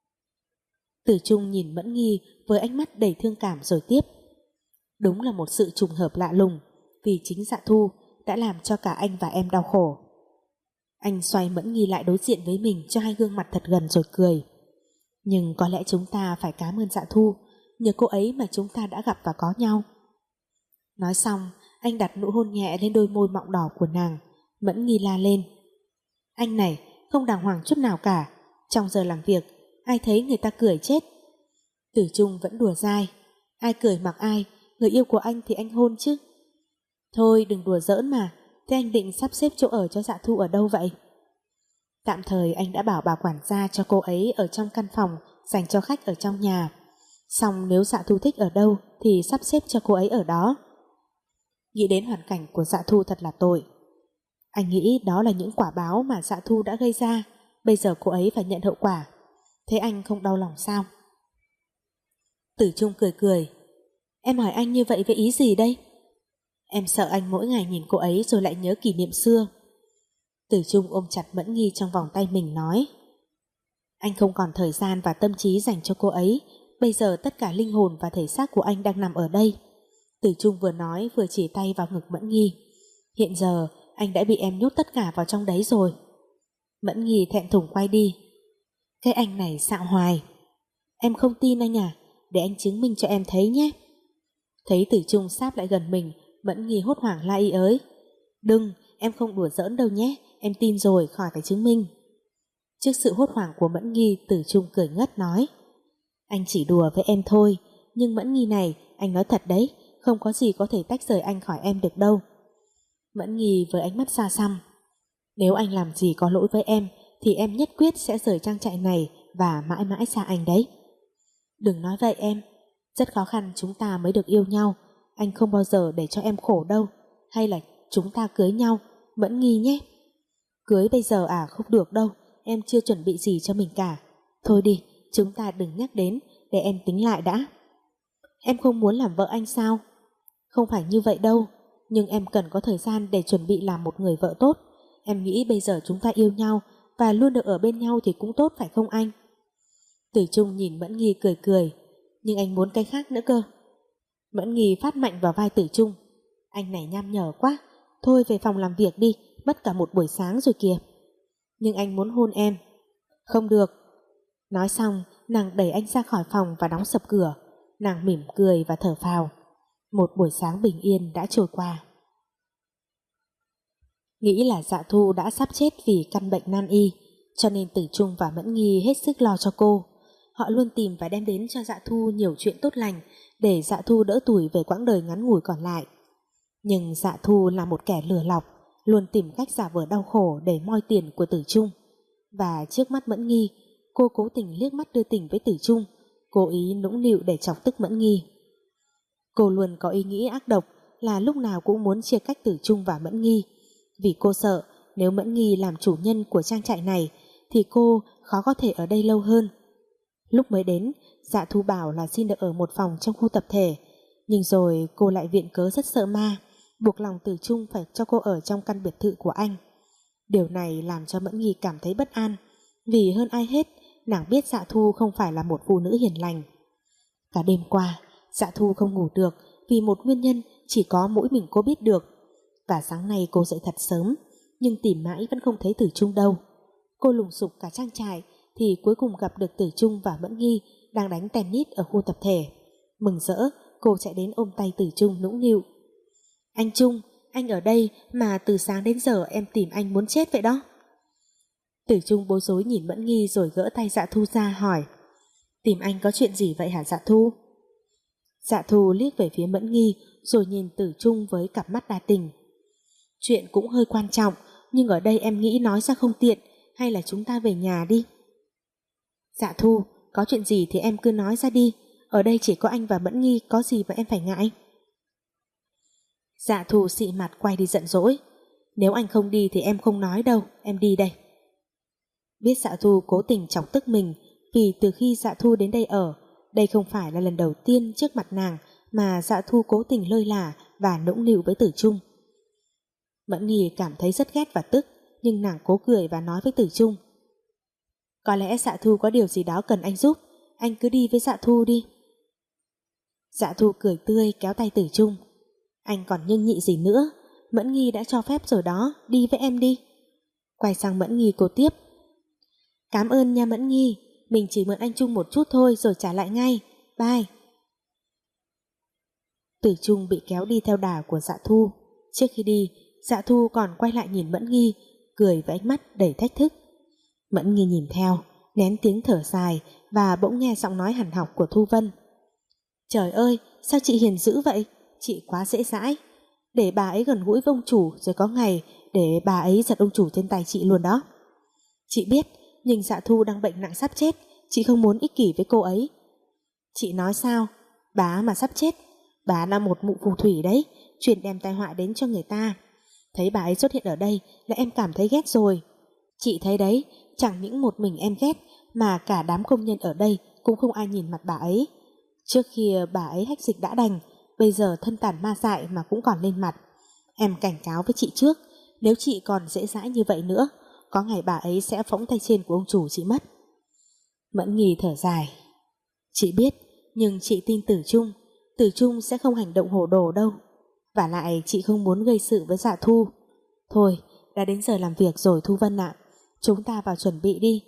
Tử Trung nhìn Mẫn Nghi với ánh mắt đầy thương cảm rồi tiếp: Đúng là một sự trùng hợp lạ lùng, vì chính Dạ Thu đã làm cho cả anh và em đau khổ. Anh xoay Mẫn Nghi lại đối diện với mình cho hai gương mặt thật gần rồi cười: Nhưng có lẽ chúng ta phải cảm ơn Dạ Thu, nhờ cô ấy mà chúng ta đã gặp và có nhau. Nói xong, anh đặt nụ hôn nhẹ lên đôi môi mọng đỏ của nàng. Mẫn Nghi la lên: Anh này, không đàng hoàng chút nào cả. Trong giờ làm việc, ai thấy người ta cười chết. Tử Trung vẫn đùa dai: Ai cười mặc ai, người yêu của anh thì anh hôn chứ. Thôi đừng đùa giỡn mà. Thế anh định sắp xếp chỗ ở cho Dạ Thu ở đâu vậy? Tạm thời anh đã bảo bà quản gia cho cô ấy ở trong căn phòng dành cho khách ở trong nhà. Xong nếu Dạ Thu thích ở đâu thì sắp xếp cho cô ấy ở đó. Nghĩ đến hoàn cảnh của Dạ Thu thật là tội. Anh nghĩ đó là những quả báo mà Dạ Thu đã gây ra, bây giờ cô ấy phải nhận hậu quả. Thế anh không đau lòng sao? Tử Trung cười cười: Em hỏi anh như vậy với ý gì đây? Em sợ anh mỗi ngày nhìn cô ấy rồi lại nhớ kỷ niệm xưa. Tử Trung ôm chặt Mẫn Nghi trong vòng tay mình nói: Anh không còn thời gian và tâm trí dành cho cô ấy. Bây giờ tất cả linh hồn và thể xác của anh đang nằm ở đây. Tử Trung vừa nói vừa chỉ tay vào ngực Mẫn Nghi: Hiện giờ anh đã bị em nhốt tất cả vào trong đấy rồi. Mẫn Nghi thẹn thùng quay đi: Cái anh này xạo hoài. Em không tin anh à, để anh chứng minh cho em thấy nhé. Thấy Tử Trung sáp lại gần mình, Mẫn Nghi hốt hoảng la y ới. Đừng, em không đùa giỡn đâu nhé, em tin rồi, khỏi phải chứng minh. Trước sự hốt hoảng của Mẫn Nghi, Tử Trung cười ngất nói. Anh chỉ đùa với em thôi, nhưng Mẫn Nghi này, anh nói thật đấy, không có gì có thể tách rời anh khỏi em được đâu. Mẫn Nghi với ánh mắt xa xăm. Nếu anh làm gì có lỗi với em, thì em nhất quyết sẽ rời trang trại này và mãi mãi xa anh đấy. Đừng nói vậy em, rất khó khăn chúng ta mới được yêu nhau, anh không bao giờ để cho em khổ đâu. Hay là chúng ta cưới nhau, Mẫn Nghi nhé. Cưới bây giờ à, không được đâu, em chưa chuẩn bị gì cho mình cả. Thôi đi, chúng ta đừng nhắc đến, để em tính lại đã. Em không muốn làm vợ anh sao? Không phải như vậy đâu, nhưng em cần có thời gian để chuẩn bị làm một người vợ tốt. Em nghĩ bây giờ chúng ta yêu nhau và luôn được ở bên nhau thì cũng tốt, phải không anh? Tử Trung nhìn Mẫn Nghi cười cười. Nhưng anh muốn cái khác nữa cơ. Mẫn Nghi phát mạnh vào vai Tử Trung. Anh này nham nhở quá, thôi về phòng làm việc đi, mất cả một buổi sáng rồi kìa. Nhưng anh muốn hôn em. Không được. Nói xong, nàng đẩy anh ra khỏi phòng và đóng sập cửa. Nàng mỉm cười và thở phào. Một buổi sáng bình yên đã trôi qua. Nghĩ là Dạ Thu đã sắp chết vì căn bệnh nan y, cho nên Tử Trung và Mẫn Nghi hết sức lo cho cô. Họ luôn tìm và đem đến cho Dạ Thu nhiều chuyện tốt lành, để Dạ Thu đỡ tủi về quãng đời ngắn ngủi còn lại. Nhưng Dạ Thu là một kẻ lừa lọc, luôn tìm cách giả vờ đau khổ để moi tiền của Tử Trung. Và trước mắt Mẫn Nghi, cô cố tình liếc mắt đưa tình với Tử Trung, cố ý nũng nịu để chọc tức Mẫn Nghi. Cô luôn có ý nghĩ ác độc là lúc nào cũng muốn chia cách Tử Trung và Mẫn Nghi, vì cô sợ nếu Mẫn Nghi làm chủ nhân của trang trại này thì cô khó có thể ở đây lâu hơn. Lúc mới đến, Dạ Thu bảo là xin được ở một phòng trong khu tập thể, nhưng rồi cô lại viện cớ rất sợ ma, buộc lòng Tử Trung phải cho cô ở trong căn biệt thự của anh. Điều này làm cho Mẫn Nghi cảm thấy bất an, vì hơn ai hết nàng biết Dạ Thu không phải là một phụ nữ hiền lành. Cả đêm qua, Dạ Thu không ngủ được vì một nguyên nhân chỉ có mỗi mình cô biết được. Và sáng nay cô dậy thật sớm, nhưng tìm mãi vẫn không thấy Tử Trung đâu. Cô lùng sục cả trang trại thì cuối cùng gặp được Tử Trung và Mẫn Nghi đang đánh tennis ở khu tập thể. Mừng rỡ, cô chạy đến ôm tay Tử Trung nũng nịu. Anh Trung, anh ở đây mà từ sáng đến giờ em tìm anh muốn chết vậy đó. Tử Trung bối rối nhìn Mẫn Nghi rồi gỡ tay Dạ Thu ra hỏi. Tìm anh có chuyện gì vậy hả Dạ Thu? Dạ Thu liếc về phía Mẫn Nghi rồi nhìn Tử Trung với cặp mắt đa tình. Chuyện cũng hơi quan trọng, nhưng ở đây em nghĩ nói ra không tiện, hay là chúng ta về nhà đi. Dạ Thu, có chuyện gì thì em cứ nói ra đi, ở đây chỉ có anh và Mẫn Nghi, có gì mà em phải ngại. Dạ Thu xị mặt quay đi giận dỗi. Nếu anh không đi thì em không nói đâu, em đi đây. Biết Dạ Thu cố tình chọc tức mình, vì từ khi Dạ Thu đến đây ở, đây không phải là lần đầu tiên trước mặt nàng mà Dạ Thu cố tình lơi là và nũng nịu với Tử Trung. Mẫn Nghi cảm thấy rất ghét và tức, nhưng nàng cố cười và nói với Tử Trung. Có lẽ Dạ Thu có điều gì đó cần anh giúp, anh cứ đi với Dạ Thu đi. Dạ Thu cười tươi kéo tay Tử Trung. Anh còn nhân nhị gì nữa, Mẫn Nghi đã cho phép rồi đó, đi với em đi. Quay sang Mẫn Nghi cô tiếp. Cảm ơn nha Mẫn Nghi, mình chỉ mượn anh Trung một chút thôi rồi trả lại ngay, bye. Tử Trung bị kéo đi theo đà của Dạ Thu. Trước khi đi, Dạ Thu còn quay lại nhìn Mẫn Nghi, cười với ánh mắt đầy thách thức. Mẫn Nghi nhìn theo, nén tiếng thở dài và bỗng nghe giọng nói hằn học của Thu Vân. Trời ơi, sao chị hiền dữ vậy? Chị quá dễ dãi. Để bà ấy gần gũi với ông chủ, rồi có ngày để bà ấy giật ông chủ trên tay chị luôn đó. Chị biết, nhưng Dạ Thu đang bệnh nặng sắp chết, chị không muốn ích kỷ với cô ấy. Chị nói sao? Bà mà sắp chết, bà là một mụ phù thủy đấy, chuyên đem tai họa đến cho người ta. Thấy bà ấy xuất hiện ở đây là em cảm thấy ghét rồi. Chị thấy đấy, chẳng những một mình em ghét, mà cả đám công nhân ở đây cũng không ai nhìn mặt bà ấy. Trước khi bà ấy hách dịch đã đành, bây giờ thân tàn ma dại mà cũng còn lên mặt. Em cảnh cáo với chị trước, nếu chị còn dễ dãi như vậy nữa, có ngày bà ấy sẽ phóng tay trên của ông chủ chị mất. Mẫn Nghi thở dài. Chị biết, nhưng chị tin Tử Trung, Tử Trung sẽ không hành động hồ đồ đâu. Và lại chị không muốn gây sự với Dạ Thu. Thôi, đã đến giờ làm việc rồi Thu Vân ạ, chúng ta vào chuẩn bị đi.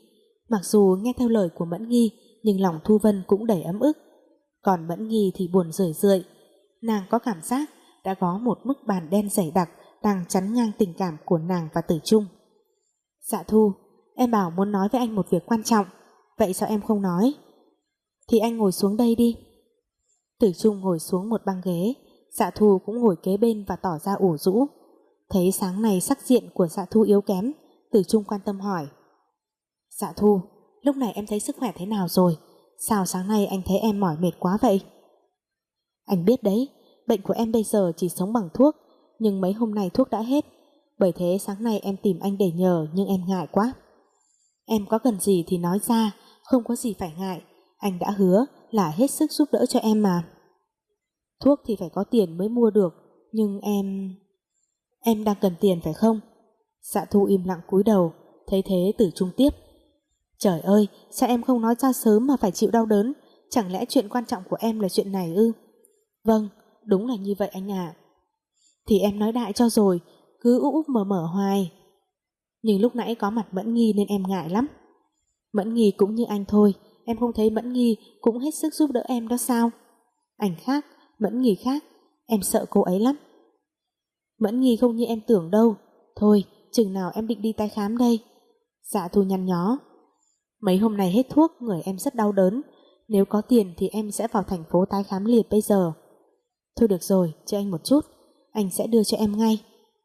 Mặc dù nghe theo lời của Mẫn Nghi, nhưng lòng Thu Vân cũng đầy ấm ức. Còn Mẫn Nghi thì buồn rười rượi. Nàng có cảm giác đã có một bức màn đen dày đặc đang chắn ngang tình cảm của nàng và Tử Trung. Dạ Thu, em bảo muốn nói với anh một việc quan trọng, vậy sao em không nói? Thì anh ngồi xuống đây đi. Tử Trung ngồi xuống một băng ghế, Dạ Thu cũng ngồi kế bên và tỏ ra ủ rũ. Thấy sáng nay sắc diện của Dạ Thu yếu kém, Tử Trung quan tâm hỏi: Dạ Thu, lúc này em thấy sức khỏe thế nào rồi? Sao sáng nay anh thấy em mỏi mệt quá vậy? Anh biết đấy, bệnh của em bây giờ chỉ sống bằng thuốc, nhưng mấy hôm nay thuốc đã hết. Bởi thế sáng nay em tìm anh để nhờ, nhưng em ngại quá. Em có cần gì thì nói ra, không có gì phải ngại. Anh đã hứa là hết sức giúp đỡ cho em mà. Thuốc thì phải có tiền mới mua được, nhưng em... Em đang cần tiền phải không? Dạ Thu im lặng cúi đầu. Thấy thế Tử Trung tiếp: Trời ơi, sao em không nói ra sớm mà phải chịu đau đớn? Chẳng lẽ chuyện quan trọng của em là chuyện này ư? Vâng, đúng là như vậy anh ạ. Thì em nói đại cho rồi, cứ úp úp mở mở hoài. Nhưng lúc nãy có mặt Mẫn Nghi nên em ngại lắm. Mẫn Nghi cũng như anh thôi, em không thấy Mẫn Nghi cũng hết sức giúp đỡ em đó sao? Anh khác, Mẫn Nghi khác, em sợ cô ấy lắm. Mẫn Nghi không như em tưởng đâu. Thôi, chừng nào em định đi tái khám đây? Dạ Thu nhăn nhó: Mấy hôm nay hết thuốc, người em rất đau đớn. Nếu có tiền thì em sẽ vào thành phố tái khám liền bây giờ. Thôi được rồi, cho anh một chút, anh sẽ đưa cho em ngay.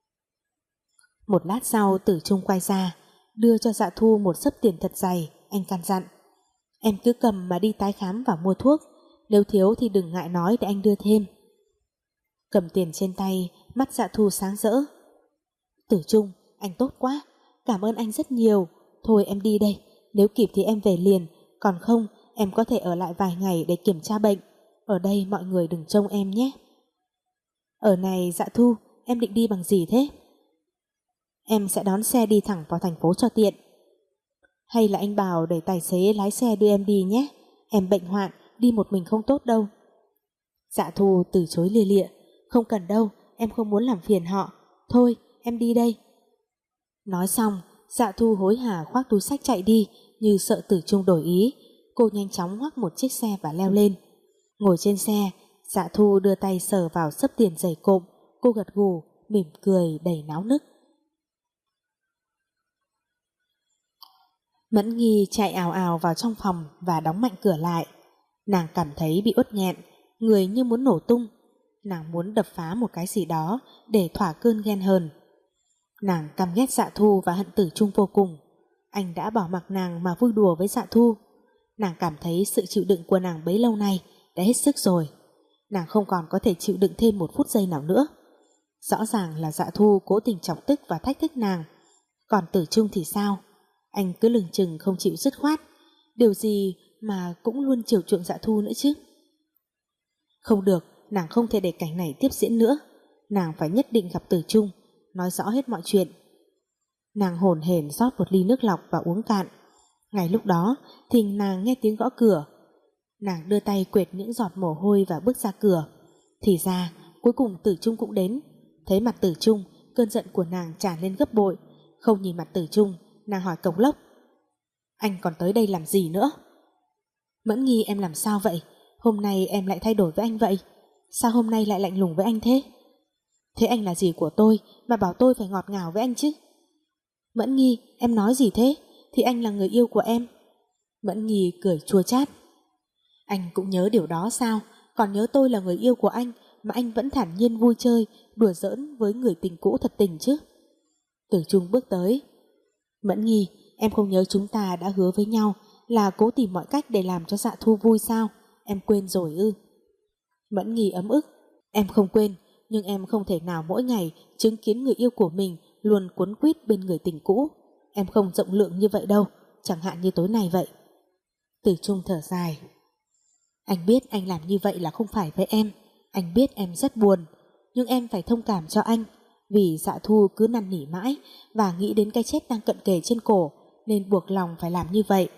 Một lát sau Tử Trung quay ra, đưa cho Dạ Thu một xấp tiền thật dày. Anh căn dặn: Em cứ cầm mà đi tái khám và mua thuốc, nếu thiếu thì đừng ngại nói để anh đưa thêm. Cầm tiền trên tay, mắt Dạ Thu sáng rỡ. Tử Trung, anh tốt quá, cảm ơn anh rất nhiều. Thôi em đi đây, nếu kịp thì em về liền, còn không em có thể ở lại vài ngày để kiểm tra bệnh. Ở đây mọi người đừng trông em nhé. Ở này Dạ Thu, em định đi bằng gì thế? Em sẽ đón xe đi thẳng vào thành phố cho tiện. Hay là anh bảo để tài xế lái xe đưa em đi nhé, em bệnh hoạn, đi một mình không tốt đâu. Dạ Thu từ chối lia lịa: Không cần đâu, em không muốn làm phiền họ. Thôi em đi đây. Nói xong, Dạ Thu hối hả khoác túi xách chạy đi, như sợ Tử Trung đổi ý. Cô nhanh chóng ngoắc một chiếc xe và leo lên. Ngồi trên xe, Dạ Thu đưa tay sờ vào xấp tiền dày cộm. Cô gật gù, mỉm cười đầy náo nức. Mẫn Nghi chạy ào ào vào trong phòng và đóng mạnh cửa lại. Nàng cảm thấy bị uất nghẹn, người như muốn nổ tung. Nàng muốn đập phá một cái gì đó để thỏa cơn ghen hờn. Nàng căm ghét Dạ Thu và hận Tử Trung vô cùng. Anh đã bỏ mặc nàng mà vui đùa với Dạ Thu. Nàng cảm thấy sự chịu đựng của nàng bấy lâu nay đã hết sức rồi. Nàng không còn có thể chịu đựng thêm một phút giây nào nữa. Rõ ràng là Dạ Thu cố tình chọc tức và thách thức nàng. Còn Tử Trung thì sao? Anh cứ lừng chừng không chịu dứt khoát. Điều gì mà cũng luôn chiều chuộng Dạ Thu nữa chứ. Không được, nàng không thể để cảnh này tiếp diễn nữa. Nàng phải nhất định gặp Tử Trung, nói rõ hết mọi chuyện. Nàng hổn hển rót một ly nước lọc và uống cạn. Ngay lúc đó thì nàng nghe tiếng gõ cửa. Nàng đưa tay quệt những giọt mồ hôi và bước ra cửa. Thì ra cuối cùng Tử Trung cũng đến. Thấy mặt Tử Trung, cơn giận của nàng tràn lên gấp bội. Không nhìn mặt Tử Trung, nàng hỏi cộc lốc: Anh còn tới đây làm gì nữa? Mẫn Nghi, em làm sao vậy? Hôm nay em lại thay đổi với anh vậy? Sao hôm nay lại lạnh lùng với anh thế? Thế anh là gì của tôi mà bảo tôi phải ngọt ngào với anh chứ? Mẫn Nghi, em nói gì thế? Thì anh là người yêu của em. Mẫn Nghi cười chua chát: Anh cũng nhớ điều đó sao? Còn nhớ tôi là người yêu của anh mà anh vẫn thản nhiên vui chơi, đùa giỡn với người tình cũ thật tình chứ? Tử Trung bước tới: Mẫn Nghi, em không nhớ chúng ta đã hứa với nhau là cố tìm mọi cách để làm cho Dạ Thu vui sao? Em quên rồi ư? Mẫn Nghi ấm ức: Em không quên, nhưng em không thể nào mỗi ngày chứng kiến người yêu của mình luôn quấn quýt bên người tình cũ. Em không rộng lượng như vậy đâu, chẳng hạn như tối nay vậy. Tử Trung thở dài: Anh biết anh làm như vậy là không phải với em. Anh biết em rất buồn, nhưng em phải thông cảm cho anh. Vì Dạ Thu cứ năn nỉ mãi và nghĩ đến cái chết đang cận kề trên cổ, nên buộc lòng phải làm như vậy.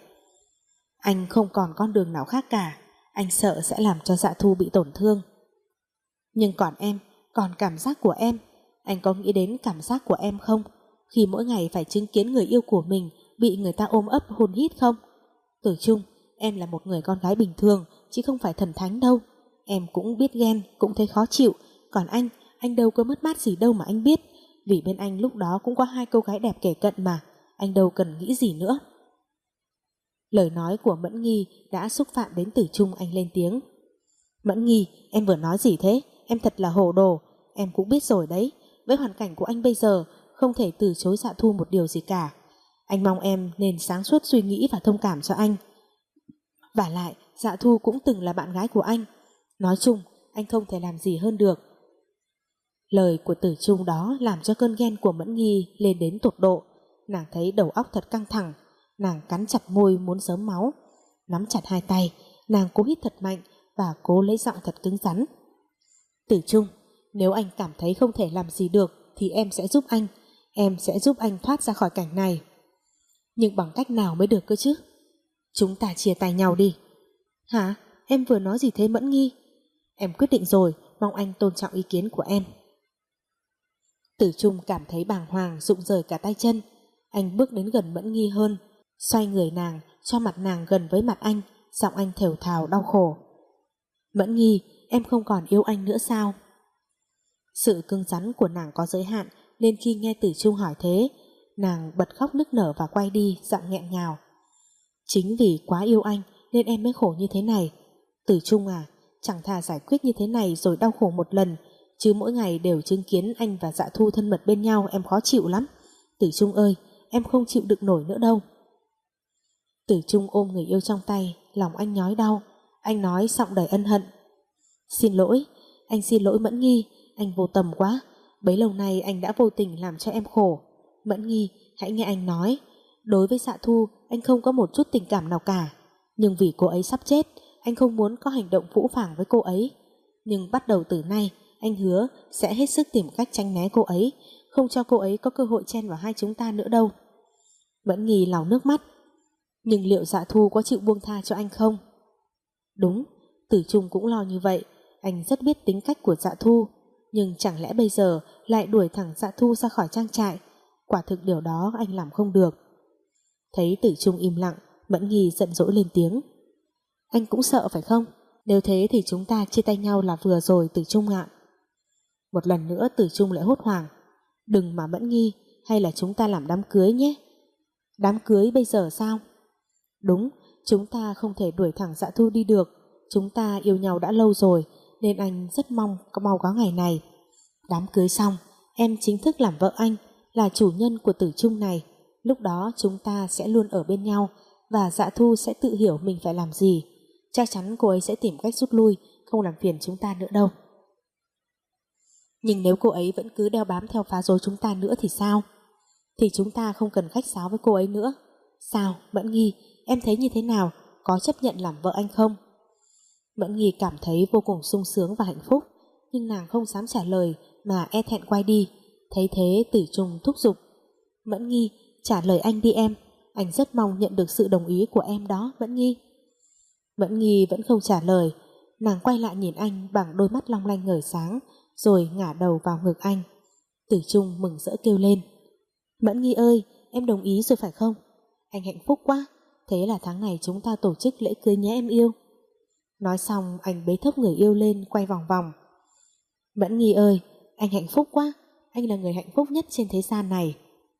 Anh không còn con đường nào khác cả. Anh sợ sẽ làm cho Dạ Thu bị tổn thương. Nhưng còn em, còn cảm giác của em. Anh có nghĩ đến cảm giác của em không? Khi mỗi ngày phải chứng kiến người yêu của mình bị người ta ôm ấp hôn hít không? Tử Trung, em là một người con gái bình thường, chứ không phải thần thánh đâu. Em cũng biết ghen, cũng thấy khó chịu. Còn anh, anh đâu có mất mát gì đâu mà anh biết. Vì bên anh lúc đó cũng có hai cô gái đẹp kể cận mà. Anh đâu cần nghĩ gì nữa. Lời nói của Mẫn Nghi đã xúc phạm đến Tử Trung. Anh lên tiếng. Mẫn Nghi, em vừa nói gì thế? Em thật là hồ đồ. Em cũng biết rồi đấy, với hoàn cảnh của anh bây giờ không thể từ chối Dạ Thu một điều gì cả. Anh mong em nên sáng suốt suy nghĩ và thông cảm cho anh. Vả lại, Dạ Thu cũng từng là bạn gái của anh. Nói chung, anh không thể làm gì hơn được. Lời của Tử Trung đó làm cho cơn ghen của Mẫn Nghi lên đến tột độ. Nàng thấy đầu óc thật căng thẳng. Nàng cắn chặt môi muốn sớm máu. Nắm chặt hai tay, nàng cố hít thật mạnh và cố lấy giọng thật cứng rắn. Tử Trung, nếu anh cảm thấy không thể làm gì được thì em sẽ giúp anh. Em sẽ giúp anh thoát ra khỏi cảnh này. Nhưng bằng cách nào mới được cơ chứ? Chúng ta chia tay nhau đi. Hả? Em vừa nói gì thế Mẫn Nghi? Em quyết định rồi, mong anh tôn trọng ý kiến của em. Tử Trung cảm thấy bàng hoàng, rụng rời cả tay chân. Anh bước đến gần Mẫn Nghi hơn, xoay người nàng, cho mặt nàng gần với mặt anh, giọng anh thều thào đau khổ. Mẫn Nghi, em không còn yêu anh nữa sao? Sự cứng rắn của nàng có giới hạn, nên khi nghe Tử Trung hỏi thế, nàng bật khóc nức nở và quay đi, giọng nghẹn ngào. Chính vì quá yêu anh nên em mới khổ như thế này. Tử Trung à, chẳng thà giải quyết như thế này rồi đau khổ một lần, chứ mỗi ngày đều chứng kiến anh và Dạ Thu thân mật bên nhau em khó chịu lắm. Tử Trung ơi, em không chịu đựng nổi nữa đâu. Tử Trung ôm người yêu trong tay, lòng anh nhói đau. Anh nói giọng đầy ân hận. Xin lỗi, anh xin lỗi Mẫn Nghi, anh vô tâm quá. Bấy lâu nay anh đã vô tình làm cho em khổ. Mẫn Nghi, hãy nghe anh nói. Đối với Dạ Thu, anh không có một chút tình cảm nào cả. Nhưng vì cô ấy sắp chết, anh không muốn có hành động phũ phàng với cô ấy. Nhưng bắt đầu từ nay, anh hứa sẽ hết sức tìm cách tránh né cô ấy, không cho cô ấy có cơ hội chen vào hai chúng ta nữa đâu. Mẫn Nghi lau nước mắt. Nhưng liệu Dạ Thu có chịu buông tha cho anh không? Đúng, Tử Trung cũng lo như vậy. Anh rất biết tính cách của Dạ Thu. Nhưng chẳng lẽ bây giờ lại đuổi thẳng Dạ Thu ra khỏi trang trại? Quả thực điều đó anh làm không được. Thấy Tử Trung im lặng, Mẫn Nghi giận dỗi lên tiếng. Anh cũng sợ phải không? Nếu thế thì chúng ta chia tay nhau là vừa rồi Tử Trung ạ. Một lần nữa Tử Trung lại hốt hoảng. Đừng mà Mẫn Nghi, hay là chúng ta làm đám cưới nhé. Đám cưới bây giờ sao? Đúng, chúng ta không thể đuổi thẳng Dạ Thu đi được. Chúng ta yêu nhau đã lâu rồi, nên anh rất mong có mau có ngày này. Đám cưới xong, em chính thức làm vợ anh, là chủ nhân của Tử Trung này. Lúc đó chúng ta sẽ luôn ở bên nhau, và Dạ Thu sẽ tự hiểu mình phải làm gì. Chắc chắn cô ấy sẽ tìm cách rút lui, không làm phiền chúng ta nữa đâu. Nhưng nếu cô ấy vẫn cứ đeo bám theo phá rối chúng ta nữa thì sao? Thì chúng ta không cần khách sáo với cô ấy nữa. Sao, Mẫn Nghi, em thấy như thế nào? Có chấp nhận làm vợ anh không? Mẫn Nghi cảm thấy vô cùng sung sướng và hạnh phúc, nhưng nàng không dám trả lời mà e thẹn quay đi. Thấy thế Tử Trung thúc giục. Mẫn Nghi, trả lời anh đi em. Anh rất mong nhận được sự đồng ý của em đó, Mẫn Nghi. Mẫn Nghi vẫn không trả lời. Nàng quay lại nhìn anh bằng đôi mắt long lanh ngời sáng, rồi ngả đầu vào ngực anh. Tử Trung mừng rỡ kêu lên. Mẫn Nghi ơi, em đồng ý rồi phải không? Anh hạnh phúc quá. Thế là tháng này chúng ta tổ chức lễ cưới nhé em yêu. Nói xong anh bế thốc người yêu lên, quay vòng vòng. Mẫn Nghi ơi, anh hạnh phúc quá. Anh là người hạnh phúc nhất trên thế gian này.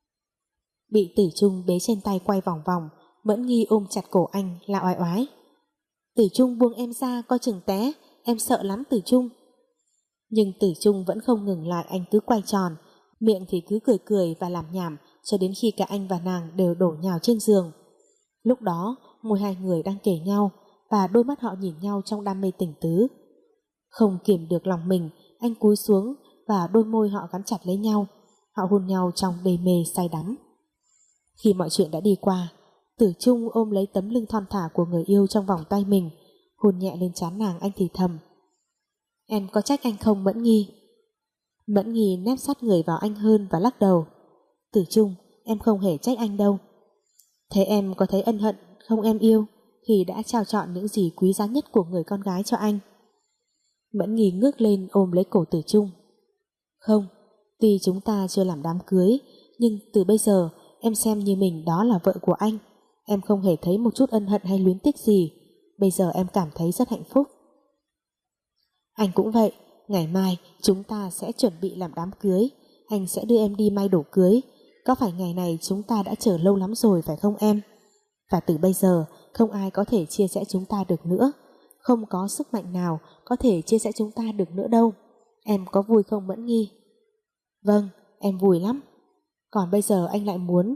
Bị Tử Trung bế trên tay quay vòng vòng, Mẫn Nghi ôm chặt cổ anh là oai oái. Tử Trung buông em ra, coi chừng té. Em sợ lắm Tử Trung. Nhưng Tử Trung vẫn không ngừng lại. Anh cứ quay tròn, miệng thì cứ cười cười và làm nhảm, cho đến khi cả anh và nàng đều đổ nhào trên giường. Lúc đó môi hai người đang kề nhau, và đôi mắt họ nhìn nhau trong đam mê tình tứ. Không kiềm được lòng mình, anh cúi xuống và đôi môi họ gắn chặt lấy nhau. Họ hôn nhau trong đê mê say đắm. Khi mọi chuyện đã đi qua, Tử Trung ôm lấy tấm lưng thon thả của người yêu trong vòng tay mình, hôn nhẹ lên trán nàng. Anh thì thầm. Em có trách anh không Mẫn Nghi? Mẫn Nghi nép sát người vào anh hơn và lắc đầu. Tử Trung, em không hề trách anh đâu. Thế em có thấy ân hận không em yêu, khi đã trao chọn những gì quý giá nhất của người con gái cho anh? Mẫn Nghi ngước lên ôm lấy cổ Tử Trung. Không, tuy chúng ta chưa làm đám cưới, nhưng từ bây giờ em xem như mình đó là vợ của anh. Em không hề thấy một chút ân hận hay luyến tiếc gì. Bây giờ em cảm thấy rất hạnh phúc. Anh cũng vậy. Ngày mai chúng ta sẽ chuẩn bị làm đám cưới. Anh sẽ đưa em đi may đồ cưới. Có phải ngày này chúng ta đã chờ lâu lắm rồi phải không em? Và từ bây giờ không ai có thể chia rẽ chúng ta được nữa. Không có sức mạnh nào có thể chia rẽ chúng ta được nữa đâu. Em có vui không Mẫn Nghi? Vâng, em vui lắm. Còn bây giờ anh lại muốn...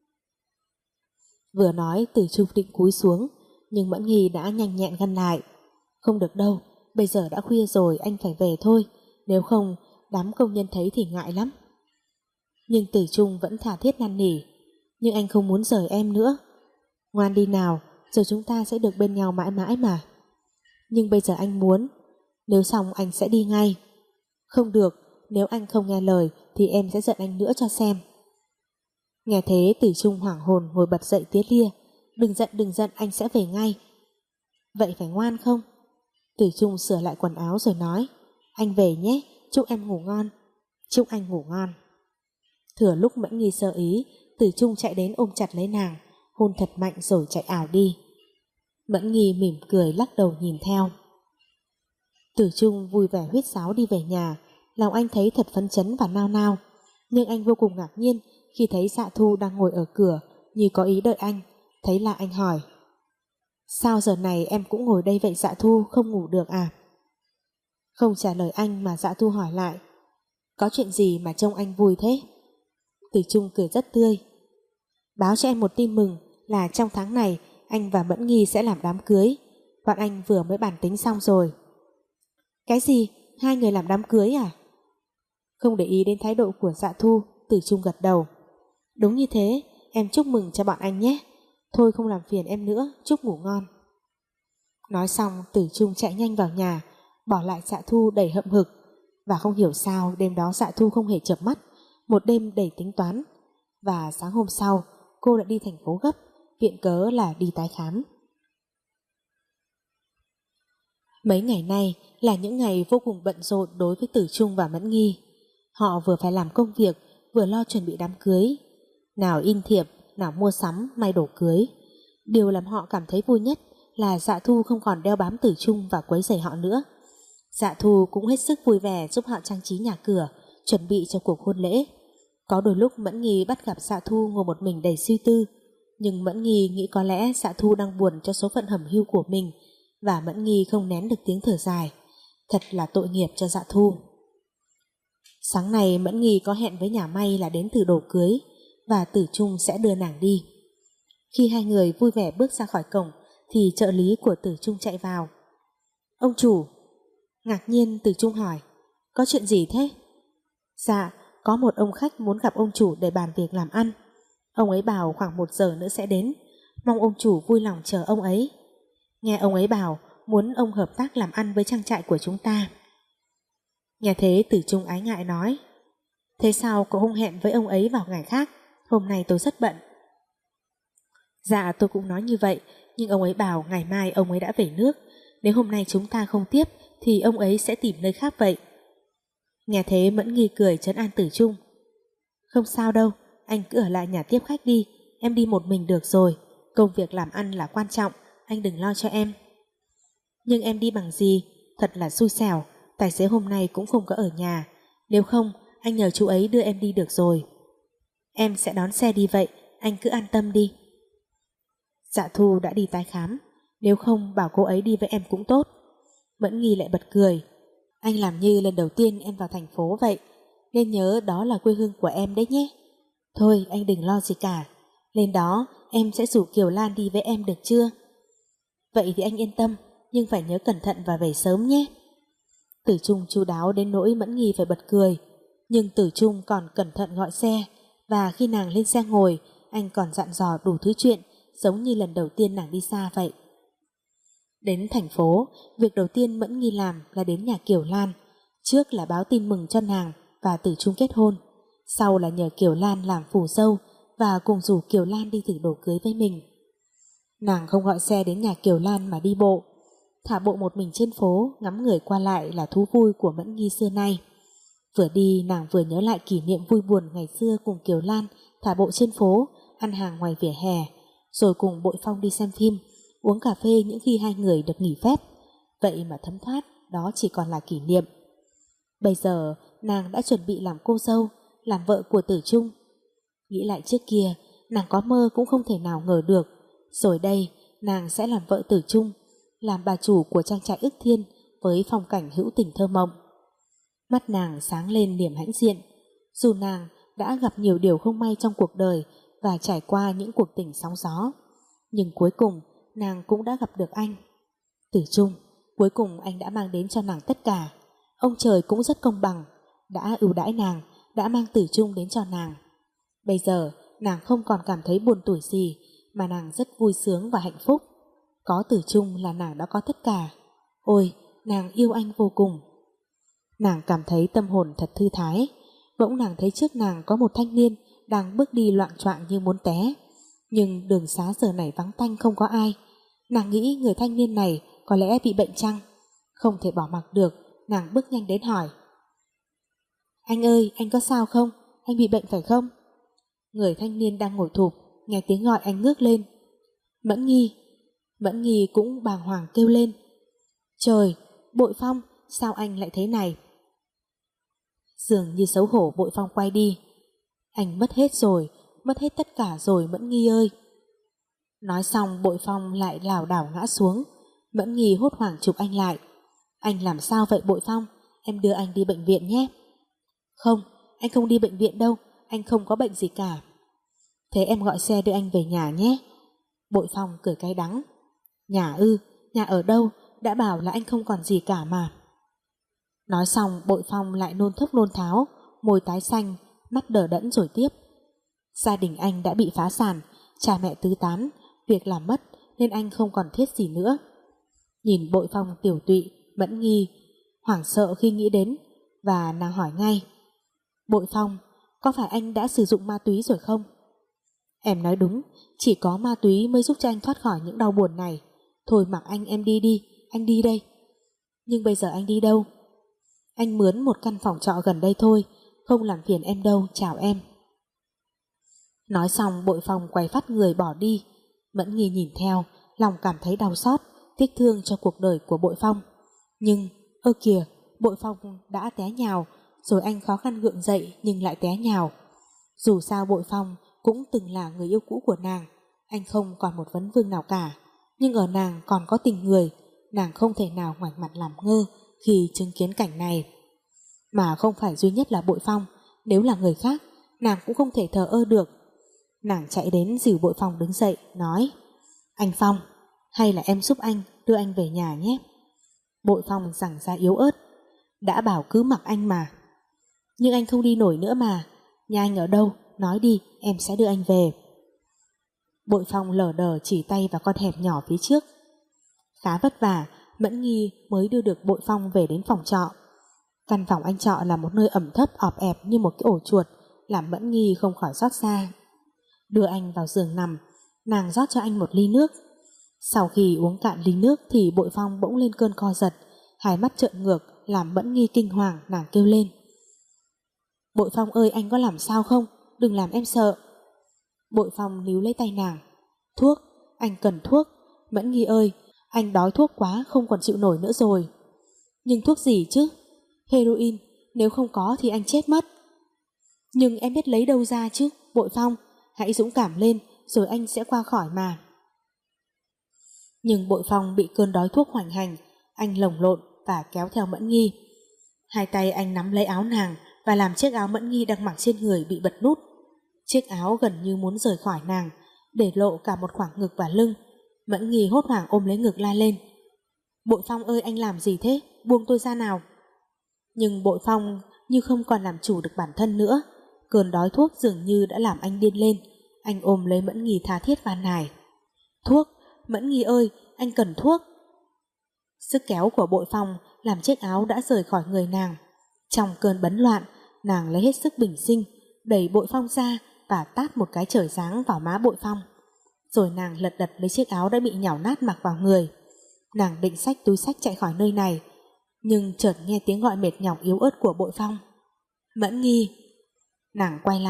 Vừa nói Tử Trung định cúi xuống, nhưng Mẫn Nghi đã nhanh nhẹn ngăn lại. Không được đâu, bây giờ đã khuya rồi, anh phải về thôi. Nếu không đám công nhân thấy thì ngại lắm. Nhưng Tử Trung vẫn tha thiết năn nỉ. Nhưng anh không muốn rời em nữa. Ngoan đi nào, rồi chúng ta sẽ được bên nhau mãi mãi mà. Nhưng bây giờ anh muốn. Nếu xong anh sẽ đi ngay. Không được, nếu anh không nghe lời thì em sẽ giận anh nữa cho xem. Nghe thế Tử Trung hoảng hồn ngồi bật dậy tía lia. Đừng giận đừng giận, anh sẽ về ngay. Vậy phải ngoan không? Tử Trung sửa lại quần áo rồi nói, anh về nhé, chúc em ngủ ngon. Chúc anh ngủ ngon. Thừa lúc Mẫn Nghi sơ ý, Tử Trung chạy đến ôm chặt lấy nàng, hôn thật mạnh rồi chạy ảo đi. Mẫn Nghi mỉm cười lắc đầu nhìn theo. Tử Trung vui vẻ huýt sáo đi về nhà. Lòng anh thấy thật phấn chấn và nao nao. Nhưng anh vô cùng ngạc nhiên khi thấy Dạ Thu đang ngồi ở cửa như có ý đợi anh. Thấy là anh hỏi, sao giờ này em cũng ngồi đây vậy Dạ Thu, không ngủ được à? Không trả lời anh mà Dạ Thu hỏi lại, có chuyện gì mà trông anh vui thế? Tử Trung cười rất tươi. Báo cho em một tin mừng là trong tháng này anh và Mẫn Nghi sẽ làm đám cưới. Bọn anh vừa mới bàn tính xong rồi. Cái gì? Hai người làm đám cưới à? Không để ý đến thái độ của Dạ Thu, Tử Trung gật đầu. Đúng như thế, em chúc mừng cho bọn anh nhé. Thôi không làm phiền em nữa, chúc ngủ ngon. Nói xong Tử Trung chạy nhanh vào nhà, bỏ lại Dạ Thu đầy hậm hực. Và không hiểu sao đêm đó Dạ Thu không hề chợp mắt, một đêm đầy tính toán. Và sáng hôm sau cô lại đi thành phố gấp, viện cớ là đi tái khám. Mấy ngày nay là những ngày vô cùng bận rộn đối với Tử Trung và Mẫn Nghi. Họ vừa phải làm công việc, vừa lo chuẩn bị đám cưới. Nào in thiệp, nào mua sắm, may đồ cưới. Điều làm họ cảm thấy vui nhất là Dạ Thu không còn đeo bám Tử Trung và quấy rầy họ nữa. Dạ Thu cũng hết sức vui vẻ giúp họ trang trí nhà cửa, chuẩn bị cho cuộc hôn lễ. Có đôi lúc Mẫn Nghi bắt gặp Dạ Thu ngồi một mình đầy suy tư, nhưng Mẫn Nghi nghĩ có lẽ Dạ Thu đang buồn cho số phận hẩm hiu của mình, và Mẫn Nghi không nén được tiếng thở dài. Thật là tội nghiệp cho Dạ Thu. Sáng nay Mẫn Nghi có hẹn với nhà may là đến từ đồ cưới, và Tử Trung sẽ đưa nàng đi. Khi hai người vui vẻ bước ra khỏi cổng thì trợ lý của Tử Trung chạy vào. Ông chủ. Ngạc nhiên Tử Trung hỏi, có chuyện gì thế? Dạ, có một ông khách muốn gặp ông chủ để bàn việc làm ăn. Ông ấy bảo khoảng một giờ nữa sẽ đến, mong ông chủ vui lòng chờ ông ấy. Nghe ông ấy bảo muốn ông hợp tác làm ăn với trang trại của chúng ta. Nghe thế Tử Trung ái ngại nói, thế sao cậu không hẹn với ông ấy vào ngày khác? Hôm nay tôi rất bận. Dạ tôi cũng nói như vậy, nhưng ông ấy bảo ngày mai ông ấy đã về nước. Nếu hôm nay chúng ta không tiếp thì ông ấy sẽ tìm nơi khác vậy. Nghe thế Mẫn Nghi cười trấn an Tử Trung. Không sao đâu, anh cứ ở lại nhà tiếp khách đi, em đi một mình được rồi. Công việc làm ăn là quan trọng, anh đừng lo cho em. Nhưng em đi bằng gì? Thật là xui xẻo, tài xế hôm nay cũng không có ở nhà. Nếu không, anh nhờ chú ấy đưa em đi được rồi. Em sẽ đón xe đi vậy, anh cứ an tâm đi. Dạ Thu đã đi tái khám, nếu không bảo cô ấy đi với em cũng tốt. Mẫn Nghi lại bật cười. Anh làm như lần đầu tiên em vào thành phố vậy, nên nhớ đó là quê hương của em đấy nhé. Thôi anh đừng lo gì cả, lên đó em sẽ rủ Kiều Lan đi với em được chưa? Vậy thì anh yên tâm, nhưng phải nhớ cẩn thận và về sớm nhé. Tử Trung chu đáo đến nỗi Mẫn Nghi phải bật cười. Nhưng Tử Trung còn cẩn thận gọi xe, và khi nàng lên xe ngồi, anh còn dặn dò đủ thứ chuyện, giống như lần đầu tiên nàng đi xa vậy. Đến thành phố, việc đầu tiên Mẫn Nghi làm là đến nhà Kiều Lan. Trước là báo tin mừng cho nàng và Tử Trung kết hôn, sau là nhờ Kiều Lan làm phù dâu và cùng rủ Kiều Lan đi thử đồ cưới với mình. Nàng không gọi xe đến nhà Kiều Lan mà đi bộ. Thả bộ một mình trên phố, ngắm người qua lại là thú vui của Mẫn Nghi xưa nay. Vừa đi nàng vừa nhớ lại kỷ niệm vui buồn ngày xưa cùng Kiều Lan thả bộ trên phố, ăn hàng ngoài vỉa hè, rồi cùng Bội Phong đi xem phim, uống cà phê những khi hai người được nghỉ phép. Vậy mà thấm thoát đó chỉ còn là kỷ niệm. Bây giờ nàng đã chuẩn bị làm cô dâu, làm vợ của Tử Trung. Nghĩ lại trước kia, nàng có mơ cũng không thể nào ngờ được, rồi đây nàng sẽ làm vợ Tử Trung, làm bà chủ của trang trại Ức Thiên với phong cảnh hữu tình thơ mộng. Mắt nàng sáng lên niềm hãnh diện. Dù nàng đã gặp nhiều điều không may trong cuộc đời và trải qua những cuộc tình sóng gió, nhưng cuối cùng nàng cũng đã gặp được anh. Tử Trung, cuối cùng anh đã mang đến cho nàng tất cả. Ông trời cũng rất công bằng, đã ưu đãi nàng, đã mang Tử Trung đến cho nàng. Bây giờ nàng không còn cảm thấy buồn tủi gì, mà nàng rất vui sướng và hạnh phúc. Có Tử Trung là nàng đã có tất cả. Ôi, nàng yêu anh vô cùng. Nàng cảm thấy tâm hồn thật thư thái. Bỗng nàng thấy trước nàng có một thanh niên đang bước đi loạng choạng như muốn té, nhưng đường xá giờ này vắng tanh không có ai. Nàng nghĩ người thanh niên này có lẽ bị bệnh chăng. Không thể bỏ mặc được, nàng bước nhanh đến hỏi: Anh ơi, anh có sao không? Anh bị bệnh phải không? Người thanh niên đang ngồi thụp, nghe tiếng gọi anh ngước lên. Mẫn Nghi. Mẫn Nghi cũng bàng hoàng kêu lên: Trời, Bội Phong, sao anh lại thế này? Dường như xấu hổ, Bội Phong quay đi. Anh mất hết rồi, mất hết tất cả rồi Mẫn Nghi ơi. Nói xong Bội Phong lại lảo đảo ngã xuống. Mẫn Nghi hốt hoảng chụp anh lại. Anh làm sao vậy Bội Phong? Em đưa anh đi bệnh viện nhé. Không, anh không đi bệnh viện đâu, anh không có bệnh gì cả. Thế em gọi xe đưa anh về nhà nhé. Bội Phong cười cay đắng. Nhà ư? Nhà ở đâu? Đã bảo là anh không còn gì cả mà. Nói xong Bội Phong lại nôn thốc nôn tháo, môi tái xanh, mắt đờ đẫn rồi tiếp. Gia đình anh đã bị phá sản, cha mẹ tứ tán, việc làm mất nên anh không còn thiết gì nữa. Nhìn Bội Phong tiểu tụy, Mẫn Nghi hoảng sợ khi nghĩ đến, và nàng hỏi ngay: Bội Phong, có phải anh đã sử dụng ma túy rồi không? Em nói đúng, chỉ có ma túy mới giúp cho anh thoát khỏi những đau buồn này. Thôi mặc anh, em đi đi, anh đi đây. Nhưng bây giờ anh đi đâu? Anh mướn một căn phòng trọ gần đây thôi, không làm phiền em đâu, chào em. Nói xong Bội Phong quay phát người bỏ đi. Mẫn Nghi nhìn theo, lòng cảm thấy đau xót, tiếc thương cho cuộc đời của Bội Phong. Nhưng, ơ kìa, Bội Phong đã té nhào, rồi anh khó khăn gượng dậy nhưng lại té nhào. Dù sao Bội Phong cũng từng là người yêu cũ của nàng, anh không còn một vấn vương nào cả. Nhưng ở nàng còn có tình người, nàng không thể nào ngoảnh mặt làm ngơ khi chứng kiến cảnh này. Mà không phải duy nhất là Bội Phong, nếu là người khác, nàng cũng không thể thờ ơ được. Nàng chạy đến dìu Bội Phong đứng dậy, nói: Anh Phong, hay là em giúp anh đưa anh về nhà nhé. Bội Phong giằng ra yếu ớt: Đã bảo cứ mặc anh mà. Nhưng anh không đi nổi nữa mà. Nhà anh ở đâu? Nói đi, em sẽ đưa anh về. Bội Phong lờ đờ chỉ tay vào con hẻm nhỏ phía trước. Khá vất vả, Mẫn Nghi mới đưa được Bội Phong về đến phòng trọ. Căn phòng anh trọ là một nơi ẩm thấp ọp ẹp như một cái ổ chuột, làm Mẫn Nghi không khỏi xót xa. Đưa anh vào giường nằm, nàng rót cho anh một ly nước. Sau khi uống cạn ly nước thì Bội Phong bỗng lên cơn co giật, hai mắt trợn ngược làm Mẫn Nghi kinh hoàng. Nàng kêu lên: Bội Phong ơi, anh có làm sao không? Đừng làm em sợ. Bội Phong níu lấy tay nàng: Thuốc, anh cần thuốc. Mẫn Nghi ơi, anh đói thuốc quá, không còn chịu nổi nữa rồi. Nhưng thuốc gì chứ? Heroin, nếu không có thì anh chết mất. Nhưng em biết lấy đâu ra chứ? Bội Phong, hãy dũng cảm lên, rồi anh sẽ qua khỏi mà. Nhưng Bội Phong bị cơn đói thuốc hoành hành, anh lồng lộn và kéo theo Mẫn Nghi. Hai tay anh nắm lấy áo nàng và làm chiếc áo Mẫn Nghi đang mặc trên người bị bật nút. Chiếc áo gần như muốn rời khỏi nàng, để lộ cả một khoảng ngực và lưng. Mẫn Nghi hốt hoảng ôm lấy ngực la lên: Bội Phong ơi, anh làm gì thế? Buông tôi ra nào. Nhưng Bội Phong như không còn làm chủ được bản thân nữa. Cơn đói thuốc dường như đã làm anh điên lên. Anh ôm lấy Mẫn Nghi tha thiết van nài: Thuốc, Mẫn Nghi ơi, anh cần thuốc. Sức kéo của Bội Phong làm chiếc áo đã rời khỏi người nàng. Trong cơn bấn loạn, nàng lấy hết sức bình sinh, đẩy Bội Phong ra và tát một cái trời giáng vào má Bội Phong. Rồi nàng lật đật lấy chiếc áo đã bị nhào nát mặc vào người. Nàng định xách túi xách chạy khỏi nơi này, nhưng chợt nghe tiếng gọi mệt nhọc yếu ớt của Bội Phong: Mẫn Nghi. Nàng quay lại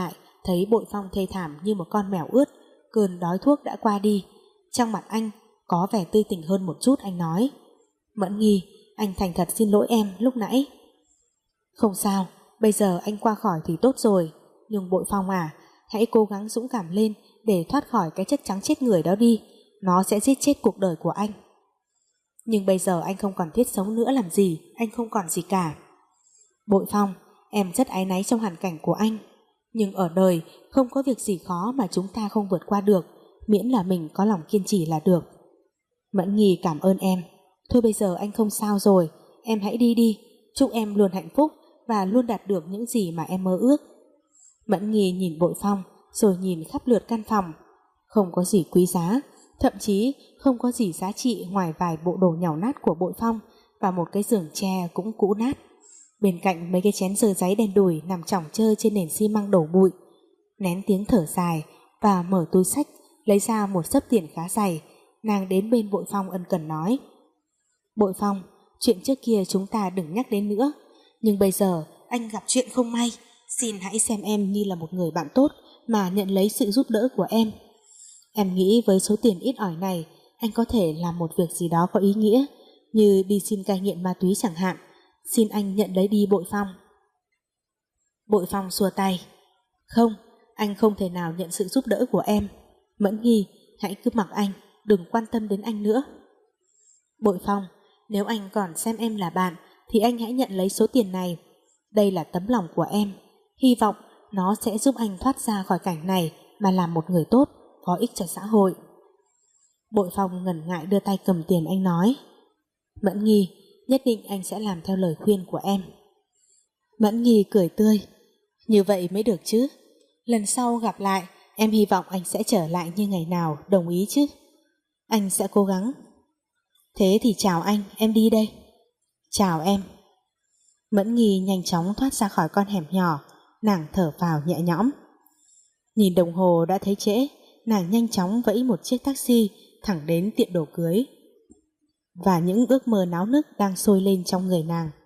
thấy Bội Phong thê thảm như một con mèo ướt, cơn đói thuốc đã qua đi. Trong mặt anh có vẻ tươi tỉnh hơn một chút. Anh nói: Mẫn Nghi, anh thành thật xin lỗi em lúc nãy. Không sao, bây giờ anh qua khỏi thì tốt rồi. Nhưng Bội Phong à, hãy cố gắng dũng cảm lên để thoát khỏi cái chất trắng chết người đó đi. Nó sẽ giết chết cuộc đời của anh. Nhưng bây giờ anh không còn thiết sống nữa làm gì. Anh không còn gì cả. Bội Phong, em rất áy náy trong hoàn cảnh của anh. Nhưng ở đời không có việc gì khó mà chúng ta không vượt qua được, miễn là mình có lòng kiên trì là được. Mẫn Nghi cảm ơn em. Thôi bây giờ anh không sao rồi, em hãy đi đi. Chúc em luôn hạnh phúc và luôn đạt được những gì mà em mơ ước. Mẫn Nghi nhìn Bội Phong rồi nhìn khắp lượt căn phòng. Không có gì quý giá, thậm chí không có gì giá trị ngoài vài bộ đồ nhàu nát của Bội Phong và một cái giường tre cũng cũ nát. Bên cạnh mấy cái chén dơ giấy đen đủi nằm chỏng chơ trên nền xi măng đổ bụi. Nén tiếng thở dài và mở túi xách lấy ra một xấp tiền khá dày, nàng đến bên Bội Phong ân cần nói: Bội Phong, chuyện trước kia chúng ta đừng nhắc đến nữa. Nhưng bây giờ anh gặp chuyện không may, xin hãy xem em như là một người bạn tốt mà nhận lấy sự giúp đỡ của em. Em nghĩ với số tiền ít ỏi này, anh có thể làm một việc gì đó có ý nghĩa, như đi xin cai nghiện ma túy chẳng hạn. Xin anh nhận lấy đi Bội Phong. Bội Phong xua tay: Không, anh không thể nào nhận sự giúp đỡ của em. Mẫn Nghi, hãy cứ mặc anh, đừng quan tâm đến anh nữa. Bội Phong, nếu anh còn xem em là bạn thì anh hãy nhận lấy số tiền này. Đây là tấm lòng của em, hy vọng nó sẽ giúp anh thoát ra khỏi cảnh này mà làm một người tốt, có ích cho xã hội. Bội Phong ngần ngại đưa tay cầm tiền. Anh nói: Mẫn Nghi, nhất định anh sẽ làm theo lời khuyên của em. Mẫn Nghi cười tươi: Như vậy mới được chứ. Lần sau gặp lại, em hy vọng anh sẽ trở lại như ngày nào, đồng ý chứ? Anh sẽ cố gắng. Thế thì chào anh, em đi đây. Chào em. Mẫn Nghi nhanh chóng thoát ra khỏi con hẻm nhỏ. Nàng thở phào nhẹ nhõm. Nhìn đồng hồ đã thấy trễ, nàng nhanh chóng vẫy một chiếc taxi thẳng đến tiệm đồ cưới. Và những ước mơ náo nức đang sôi lên trong người nàng.